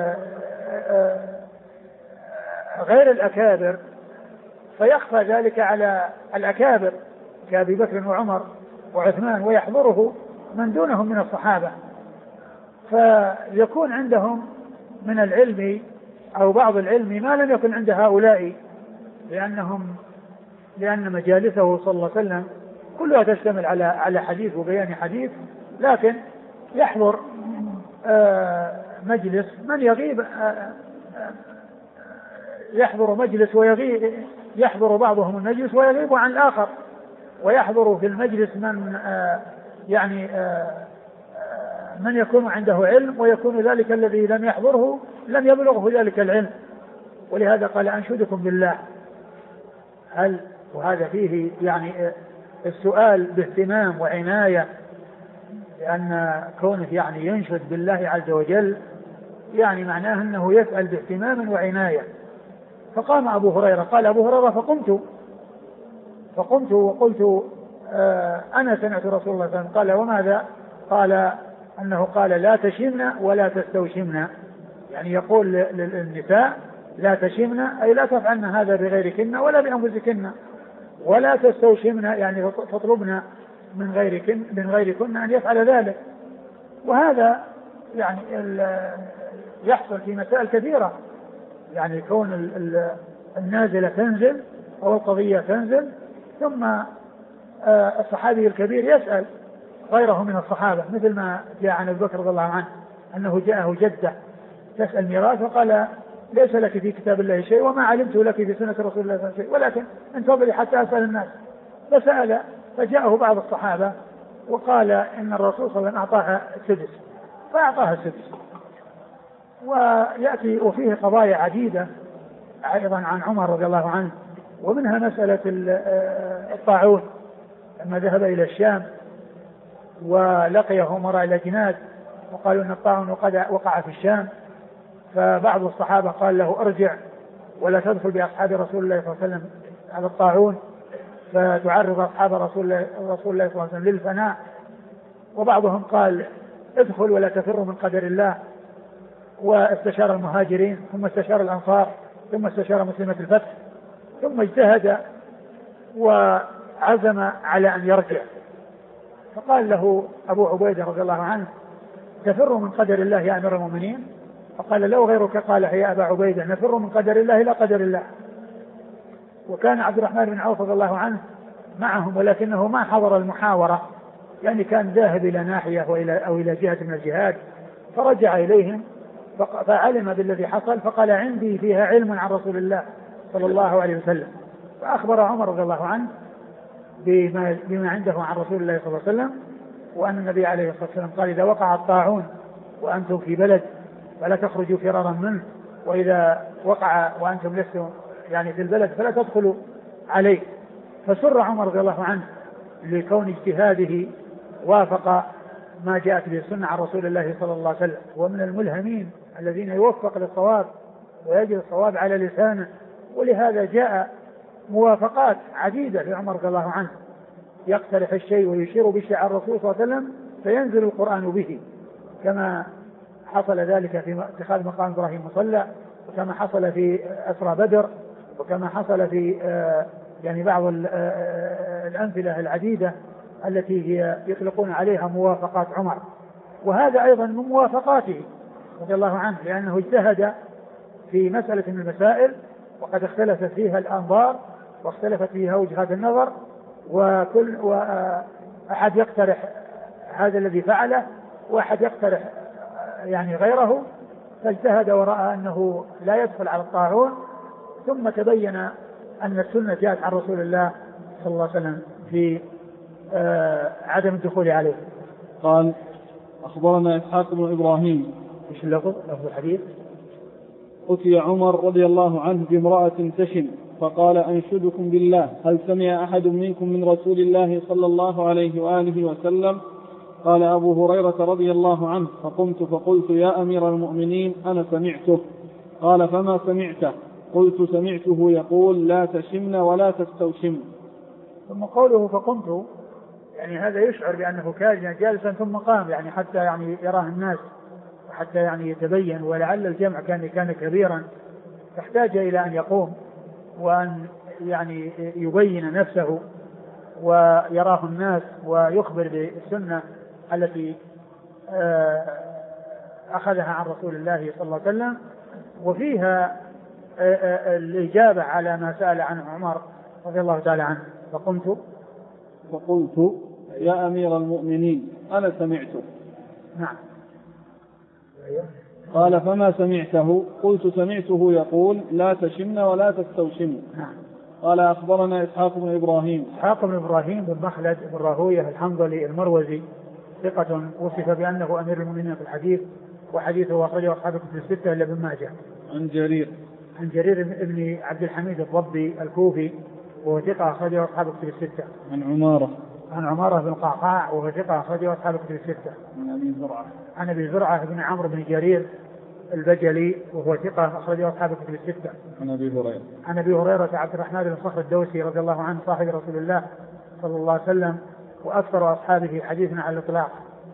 غير الأكابر فيخفى ذلك على الأكابر كأبي بكر وعمر وعثمان، ويحضره من دونهم من الصحابة، فيكون عندهم من العلم أو بعض العلم ما لم يكن عند هؤلاء، لأن مجالسه صلى الله عليه وسلم كلها تشتمل على حديث وبيان حديث، لكن يحضر مجلس من يغيب، يحضر مجلس ويغيب، يحضر بعضهم المجلس ويغيب عن الآخر، ويحضر في المجلس يعني من يكون عنده علم ويكون ذلك الذي لم يحضره لم يبلغه ذلك العلم. ولهذا قال أنشدكم بالله. هل وهذا فيه يعني السؤال باهتمام وعناية، لأن كونه يعني ينشد بالله عز وجل يعني معناه أنه يسأل باهتمام وعناية. فقام أبو هريرة، قال أبو هريرة فقمت وقلت أنا سمعت رسول الله صلى الله عليه وسلم قال وماذا؟ قال أنه قال لا تشمن ولا تستوشمن، يعني يقول للنساء لا تشمن أي لا تفعلن هذا بغيركن ولا بأنفسكن، ولا تستوشمن يعني تطلبن من غيركن أن يفعل ذلك. وهذا يعني يحصل في مسائل كثيرة، يعني كون النازلة تنزل أو القضية تنزل ثم الصحابي الكبير يسأل غيره من الصحابة، مثل ما جاء عن أبي بكر رضي الله عنه أنه جاءه جدة تسأل ميراث وقال ليس لك في كتاب الله شيء وما علمت لك في سنة رسول الله صلى الله عليه وسلم شيء ولكن انتظري حتى أسأل الناس. فسأل فجاءه بعض الصحابة وقال إن الرسول صلى الله عليه وسلم أعطاها السدس فأعطاها السدس. ويأتي وفيه قضايا عديدة أيضا عن عمر رضي الله عنه، ومنها مسألة الطاعون لما ذهب إلى الشام ولقيه أمراء الأجناد وقالوا أن الطاعون وقع في الشام، فبعض الصحابة قال له ارجع ولا تدخل بأصحاب رسول الله صلى الله عليه وسلم على الطاعون فتعرض أصحاب رسول الله صلى الله عليه وسلم للفناء، وبعضهم قال ادخل ولا تفر من قدر الله. واستشار المهاجرين ثم استشار الأنصار ثم استشار مسلمة الفتح ثم اجتهد وعزم على أن يرجع. فقال له أبو عبيدة رضي الله عنه تفر من قدر الله يا أمير المؤمنين؟ فقال لو غيرك قال يا أبا عبيدة نفر من قدر الله إلى قدر الله. وكان عبد الرحمن بن عوف رضي الله عنه معهم ولكنه ما حضر المحاورة، يعني كان ذاهب إلى ناحية أو إلى جهة من الجهاد، فرجع إليهم فعلم بالذي حصل فقال عندي فيها علم عن رسول الله صلى الله عليه وسلم. فأخبر عمر رضي الله عنه بما عنده عن رسول الله صلى الله عليه وسلم، وأن النبي عليه الصلاة والسلام قال إذا وقع الطاعون وأنتم في بلد فلا تخرجوا فرارا منه، وإذا وقع وأنتم لستم يعني في البلد فلا تدخلوا عليه. فسر عمر رضي الله عنه لكون اجتهاده وافق ما جاءت به السنة عن رسول الله صلى الله عليه وسلم. ومن الملهمين الذين يوفق للصواب ويجد الصواب على لسانه، ولهذا جاء موافقات عديدة لعمر رضي الله عنه، يقترح الشيء ويشير بالشيء عن الرسول صلى الله عليه وسلم فينزل القرآن به، كما حصل ذلك في اتخاذ مقام إبراهيم مصلى، وكما حصل في أسرى بدر، وكما حصل في يعني بعض الأمثلة العديدة التي هي يطلقون عليها موافقات عمر. وهذا أيضا من موافقاته رضي الله عنه، لأنه اجتهد في مسألة من المسائل وقد اختلفت فيها الأنظار واختلفت فيها وجهات النظر، وكل أحد يقترح هذا الذي فعله وأحد يقترح يعني غيره، فاجتهد ورأى أنه لا يدخل على الطاعون، ثم تبين أن السنة جاءت عن رسول الله صلى الله عليه وسلم في عدم الدخول عليه. قال أخبرنا إسحاق بن إبراهيم. إيش اللفظ الحديث؟ أتي عمر رضي الله عنه بامرأة تشن فقال أنشدكم بالله هل سمع أحد منكم من رسول الله صلى الله عليه وآله وسلم؟ قال أبو هريرة رضي الله عنه فقمت فقلت يا أمير المؤمنين أنا سمعته. قال فما سمعته؟ قلت سمعته يقول لا تشمن ولا تستوشمن. ثم قوله فقمت يعني هذا يشعر بأنه كان جالسا ثم قام، يعني حتى يعني يراه الناس وحتى يعني يتبين، ولعل الجمع كان كبيرا فاحتاج إلى أن يقوم وأن يعني يبين نفسه ويراه الناس ويخبر بالسنة التي أخذها عن رسول الله صلى الله عليه وسلم، وفيها الإجابة على ما سأل عنه عمر رضي الله تعالى عنه. فقلت يا أمير المؤمنين أنا سمعته. نعم. قال فما سمعته؟ قلت سمعته يقول لا تشمن ولا تستوشمن. نعم. قال أخبرنا إسحاق بن إبراهيم. إسحاق بن إبراهيم بن مخلد بن راهويه الحنظلي المروزي ثقة وصف بأنه أمير المؤمنين في الحديث، وحديثه أخرجه أصحاب الكتب الستة إلا ابن ماجه. عن جرير بن عبد الحميد الضبي الكوفي وهو ثقة أخرجه أصحاب الكتب الستة. عن عمارة بن القعقاع وهو ثقة أخرجه أصحاب الكتب الستة. عن أبي زرعة بن عمرو بن جرير البجلي وهو ثقة أخرجه أصحاب الكتب الستة. عن أبي هريرة عبد الرحمن بن صخر الدوسي رضي الله عنه صاحب رسول الله صلى الله عليه وسلم وأكثر أصحابه حديثنا على الإطلاق.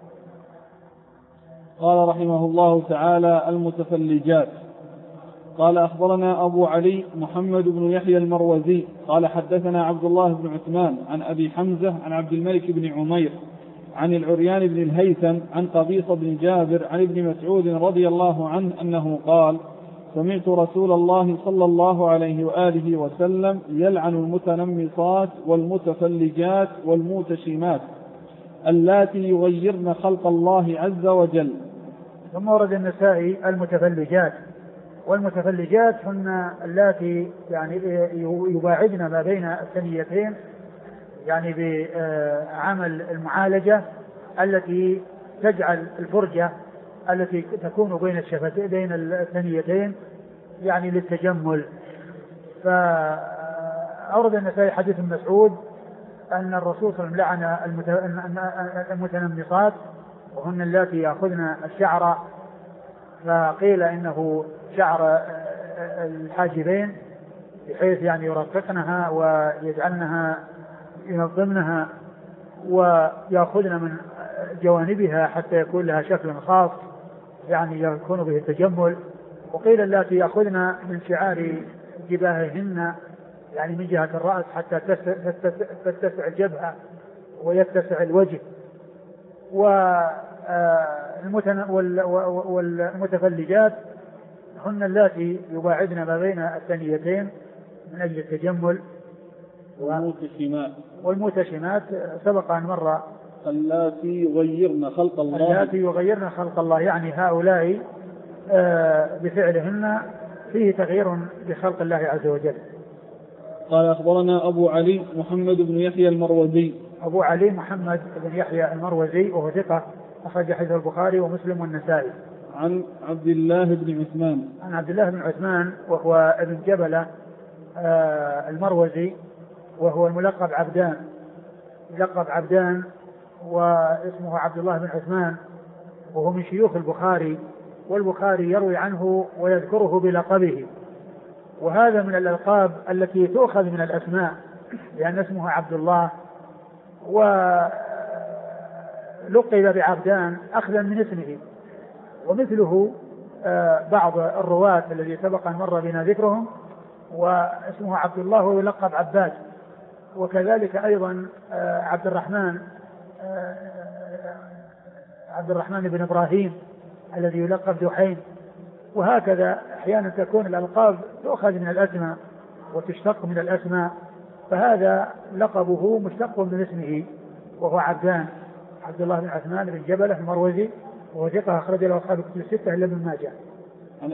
قال رحمه الله تعالى: المتفلجات. قال أخبرنا أبو علي محمد بن يحيى المروزي قال حدثنا عبد الله بن عثمان عن أبي حمزة عن عبد الملك بن عمير عن العريان بن الهيثم عن قبيصة بن جابر عن ابن مسعود رضي الله عنه أنه قال: سمعت رسول الله صلى الله عليه وآله وسلم يلعن المتنمصات والمتفلجات والمتشمات اللاتي يغيرن خلق الله عز وجل. ثم ورد النسائي المتفلجات، والمتفلجات هن اللاتي يعني يباعدن ما بين الثنيتين، يعني بعمل المعالجة التي تجعل الفرجة التي تكون بين الشفتين بين الثنيتين يعني للتجمل. فأورد النسائي حديث ابن مسعود أن الرسول صلى الله عليه وسلم لعن المتنمصات وهن اللاتي يأخذن الشعر، فقيل إنه شعر الحاجبين بحيث يعني يرققنها ويجعلنها ينظمنها ويأخذن من جوانبها حتى يكون لها شكل خاص يعني يكون به التجمل. وقيل اللاتي يأخذن من شعار جباههن يعني من جهة الرأس حتى تتسع الجبهة ويتسع الوجه. والمتفلجات هن اللاتي يباعدن ما بين الثنيتين من أجل التجمل. والمتشمات سبق أن مر اللاتي يغيرن خلق الله، يعني هؤلاء بفعلهن فيه تغيير بخلق الله عز وجل. قال أخبرنا أبو علي محمد بن يحيى المروزي. أبو علي محمد بن يحيى المروزي وهو ثقة أخرج حديث البخاري ومسلم والنسائي. عن عبد الله بن عثمان وهو ابن جبلة المروزي وهو الملقب عبدان واسمه عبد الله بن عثمان وهو من شيوخ البخاري، والبخاري يروي عنه ويذكره بلقبه، وهذا من الألقاب التي تؤخذ من الأسماء لأن اسمه عبد الله ولقب بعبدان أخذا من اسمه. ومثله بعض الرواة الذي سبق أن مر بنا ذكرهم واسمه عبد الله ويلقب عباد، وكذلك أيضا عبد الرحمن بن إبراهيم الذي يلقب دحين. وهكذا أحيانا تكون الألقاب تؤخذ من الأسماء وتشتق من الأسماء، فهذا لقبه مشتق من اسمه وهو عبدان عبد الله بن عثمان بن جبلة المروزي وهو ثقة أخرج له أصحاب الكتب الستة إلا ابن ماجه. عن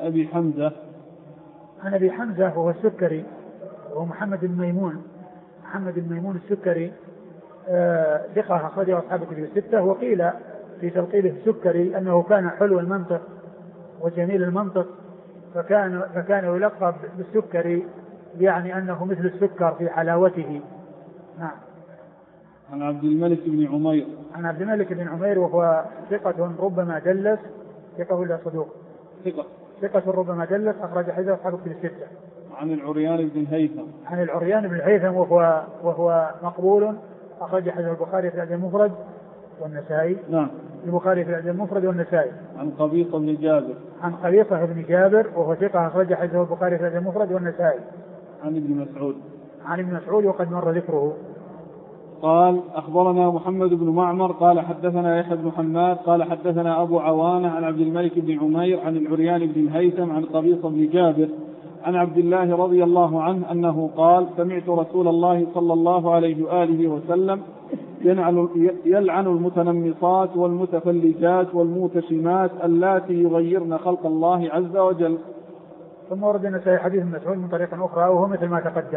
أبي حمزة وهو السكري وهو محمد بن ميمون السكري ثقة أخرج له أصحاب الكتب الستة. وقيل في تلقيبه السكري أنه كان حلو المنطق وجميل المنطق فكان يلقب بالسكري يعني أنه مثل السكر في حلاوته. نعم. عن عبد الملك بن عمير وهو ثقة ربما دلس، ثقة ولا صدوق؟ ثقة ربما دلس أخرج حديث أصحاب الكتب الستة. عن العريان بن الهيثم وهو مقبول أخرج حديث البخاري في الأدب المفرد والنسائي. نعم. البخاري في الأدب المفرد والنسائي. عن قبيصة بن جابر وهو ثقة أخرج حديث البخاري في الأدب المفرد والنسائي. عن ابن مسعود وقد مر ذكره. قال أخبرنا محمد بن معمر قال حدثنا يحيى بن حماد قال حدثنا أبو عوانة عن عبد الملك بن عمير عن العريان بن الهيثم عن قبيصة بن جابر عن عبد الله رضي الله عنه أنه قال: سمعت رسول الله صلى الله عليه وآله وسلم يلعن المتنمصات والمتفلجات والمتشمات اللاتي يغيرن خلق الله عز وجل. ثم ورد النسائي حديث مسعود من طريق أخرى وهو مثل ما تقدم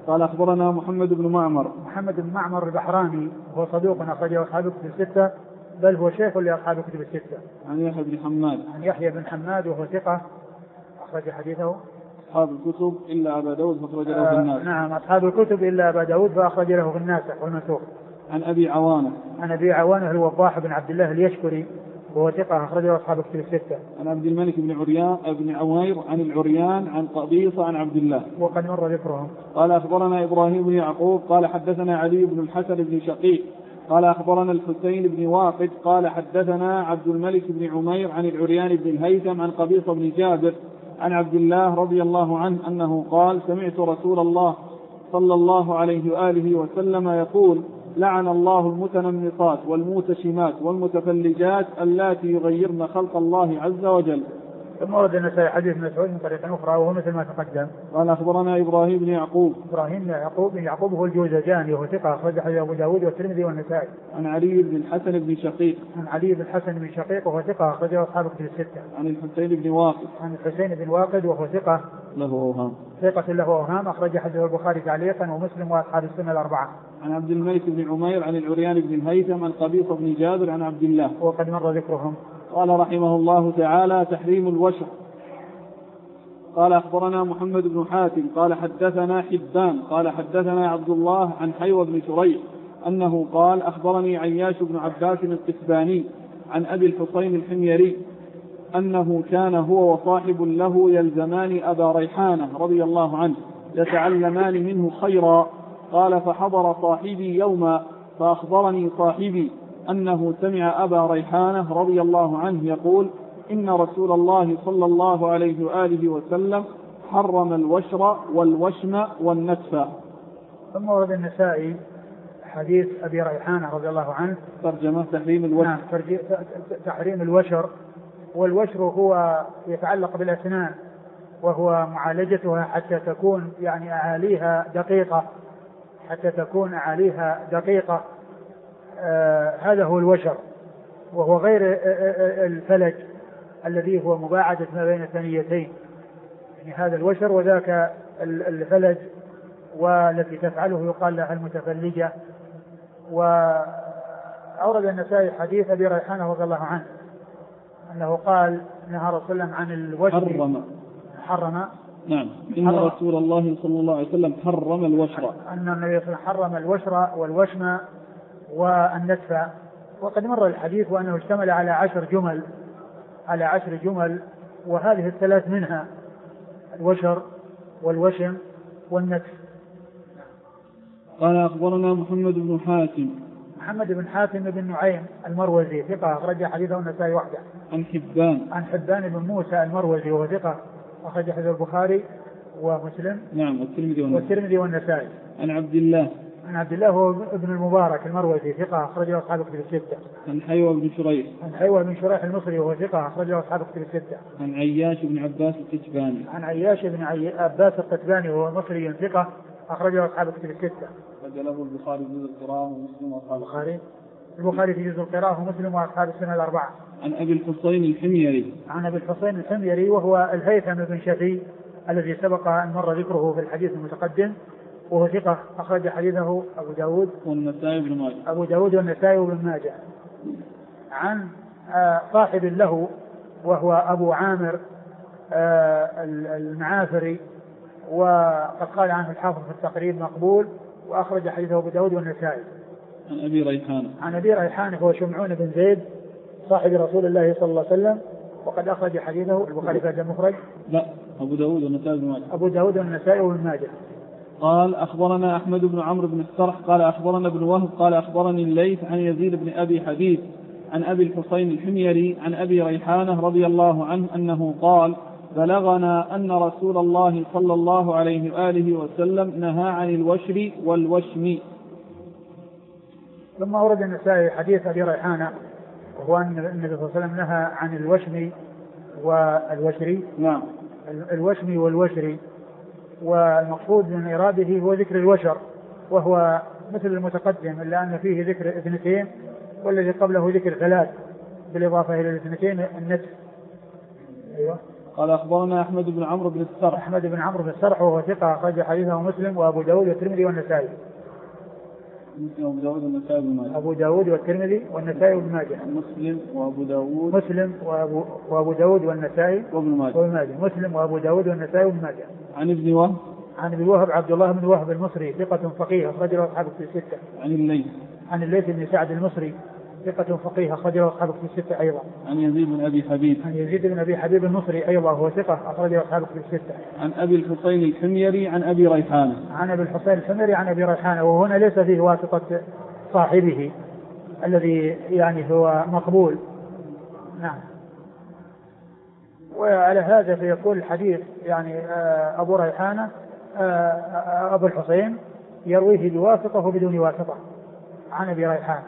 قال أخبرنا محمد بن معمر. محمد بن معمر البحراني وهو صدوق أخرجه أصحاب الكتب الستة، بل هو شيخ لأصحاب الكتب الستة. عن يحيى بن حماد. عن يحيى بن حماد وهو ثقة أخرج حديثه أصحاب الكتب إلا أبا داود فأخرج له في الناسخ. نعم أصحاب الكتب إلا أبا داود فأخرج له في الناسخ والمنسوخ. عن أبي عوانة. عن أبي عوانة الوضاح بن عبد الله اليشكري وهو ثقة أخرجه أصحاب الكتب الستة. عن عبد الملك بن عوير عن العريان عن قبيصة عن عبد الله وقد مر ذكرهم. قال أخبرنا إبراهيم بن يعقوب قال حدثنا علي بن الحسن بن شقيق قال أخبرنا الحسين بن واقد قال حدثنا عبد الملك بن عمير عن العريان بن الهيثم عن قبيصة بن جابر عن عبد الله رضي الله عنه أنه قال سمعت رسول الله صلى الله عليه وآله وسلم يقول لعن الله المتنمصات والمتشمات والمتفلجات اللاتي يغيرن خلق الله عز وجل. ثم ورد النسائي حديث مسعود من طريق أخرى وهو مثل ما تقدم. قال أخبرنا إبراهيم بن يعقوب. إبراهيم بن يعقوب هو الجوزجاني وهو ثقة أخرج حديث أبو داود والترمذي والنسائي. عن علي بن الحسن بن شقيق. عن علي بن الحسن بن شقيق وهو ثقة أخرجه أصحاب الكتب الستة. عن الحسين بن واقد. عن الحسين بن واقد وهو ثقة له أوهام. ثقة له أوهام أخرج حديث البخاري تعليقا ومسلم وأصحاب السنة الأربعة. عن عبد الملك بن عمير عن العريان بن الهيثم عن قبيصة بن جابر عن عبد الله وقد مر ذكرهم. قال رحمه الله تعالى تحريم الوشر. قال أخبرنا محمد بن حاتم قال حدثنا حبان قال حدثنا عبد الله عن حيوى بن شريح أنه قال أخبرني عياش بن عباس القسباني عن أبي الحصين الحميري أنه كان هو وصاحب له يلزمان أبا ريحانة رضي الله عنه يتعلمان منه خيرا. قال فحضر صاحبي يوما فأخبرني صاحبي أنه سمع أبا ريحانة رضي الله عنه يقول إن رسول الله صلى الله عليه وآله وسلم حرم الوشر والوشم والنتف. ثم ورد النسائي حديث أبي ريحانة رضي الله عنه ترجمة تحريم الوشر. نعم تحريم الوشر. والوشر هو يتعلق بالأسنان وهو معالجتها حتى تكون يعني أعاليها دقيقة هذا هو الوشر وهو غير الفلج الذي هو مباعدة ما بين الثنيتين. يعني هذا الوشر وذاك الفلج والتي تفعله يقال لها المتفلجة. وأورد النسائي حديث أبي ريحانة رضي الله عنه أنه قال نهى رسول الله عن الوشر حرم نعم إن رسول الله صلى الله عليه وسلم حرم الوشر أن النبي صلى الله عليه وسلم حرم الوشر والوشم والنتف. وقد مر الحديث وأنه اشتمل على 10 جمل وهذه الثلاث منها الوشر والوشم والنتف. قال أخبرنا محمد بن حاتم بن نعيم المروزي ثقة أخرج حديثه النسائي وحده. عن حبان بن موسى المروزي وهو ثقة أخرج حديث البخاري ومسلم نعم والترمذي والنسائي. عن عبد الله هو ابن المبارك المروزي ثقة أخرجه أصحاب الكتب الستة. عن حيوى بن شريح المصري وهو ثقة أخرجه أصحاب الكتب الستة. عن عياش بن عباس القتباني وهو مصري ثقة أخرجه أصحاب الكتب الستة. له البخاري في جزء القراءة ومسلم وأصحاب البخاري في جزء القراءة ومسلم وأصحاب السنة الأربعة. عن أبي الحصين الحميري وهو الهيثم بن شفي الذي سبق أن مر ذكره في الحديث المتقدم وهو ثقة أخرج حديثه أبو داود والنسائي وابن ماجه. عن صاحب له وهو أبو عامر المعافري وقد قال عنه الحافظ في التقريب مقبول وأخرج حديثه أبو داود والنسائي. عن أبي ريحانة هو شمعون بن زيد صاحب رسول الله صلى الله عليه وسلم وقد أخرج حديثه البخاري في المخرج. لا أبو داود والنسائي وابن ماجه. قال أخبرنا أحمد بن عمرو بن السرح قال أخبرنا ابن وهب قال أخبرني الليث عن يزيد بن أبي حبيب عن أبي الحصين الحميري عن أبي ريحانة رضي الله عنه أنه قال بلغنا أن رسول الله صلى الله عليه وآله وسلم نهى عن الوشر والوشم. ثم أورد النسائي حديث أبي ريحانة وهو أن النبي صلى الله عليه وسلم نهى عن الوشم والوشر. نعم الوشم والوشر. والمقصود من إراده هو ذكر الوشر وهو مثل المتقدم إلا أن فيه ذكر 2 والذي قبله ذكر 3 بالإضافة إلى 2 النتف. أيوة قال أخبرنا أحمد بن عمرو بن السرح. أحمد بن عمرو بن السرح وهو ثقة أخرج حديثه مسلم وأبو داود والترمذي والنسائي. أبو داود والنسائي بن ماجه. أبو داود والترمذي والنسائي بن ماجه. مسلم وأبو داود. مسلم وأبو داود والنسائي وابن ماجه. مسلم وأبو داود والنسائي بن ماجه. عن ابن وهب. عن ابن وهب عبد الله بن وهب المصري ثقة فقيه أخرج له أصحاب في الستة. عن الليث. عن الليث بن سعد المصري ثقة فقيه أخرج له أصحاب في الستة أيضا. عن يزيد بن أبي حبيب. عن يزيد بن أبي حبيب المصري أيضا هو ثقة أخرج له أصحاب في الستة. عن أبي الحسين الحميري عن أبي ريحانة. عن أبي الحسين الحميري عن أبي ريحانة وهنا ليس فيه واسطة صاحبه الذي يعني هو مقبول. نعم. وعلى هذا فيقول الحديث يعني أبو ريحانة أبو الحسين يرويه بواسطة وبدون واسطة عن أبي ريحانة.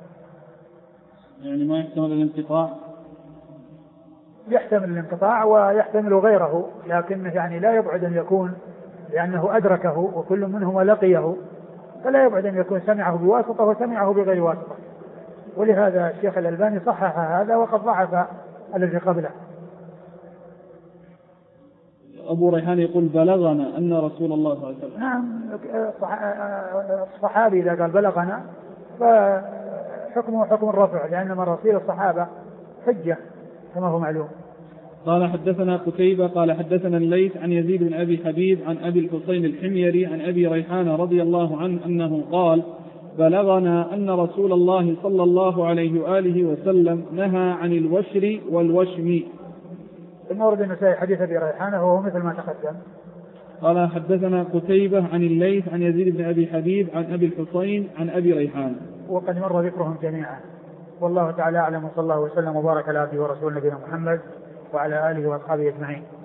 يعني ما يحتمل الانقطاع. يحتمل الانقطاع ويحتمل غيره لكنه يعني لا يبعد أن يكون لأنه أدركه وكل منهما لقيه فلا يبعد أن يكون سمعه بواسطة وسمعه بغير واسطة. ولهذا الشيخ الألباني صحح هذا وقد ضعف الذي قبله. أبو ريحان يقول بلغنا أن رسول الله صلى الله عليه وسلم. نعم الصحابي إذا قال بلغنا فحكمه حكم الرفع لأن مراسيل الصحابة حجة كما هو معلوم. قال حدثنا قتيبة قال حدثنا الليث عن يزيد بن أبي حبيب عن أبي الحسين الحميري عن أبي ريحانة رضي الله عنه أنه قال بلغنا أن رسول الله صلى الله عليه وآله وسلم نهى عن الوشر والوشم. ثم ورد النسائي حديث أبي ريحانة وهو مثل ما تقدم. قال حدثنا قتيبة عن الليث عن يزيد بن أبي حبيب عن أبي الحسين عن أبي ريحانة وقد مر ذكرهم جميعا. والله تعالى أعلم وصلى الله وسلم وبارك على عبده ورسوله نبينا محمد وعلى آله وأصحابه أجمعين.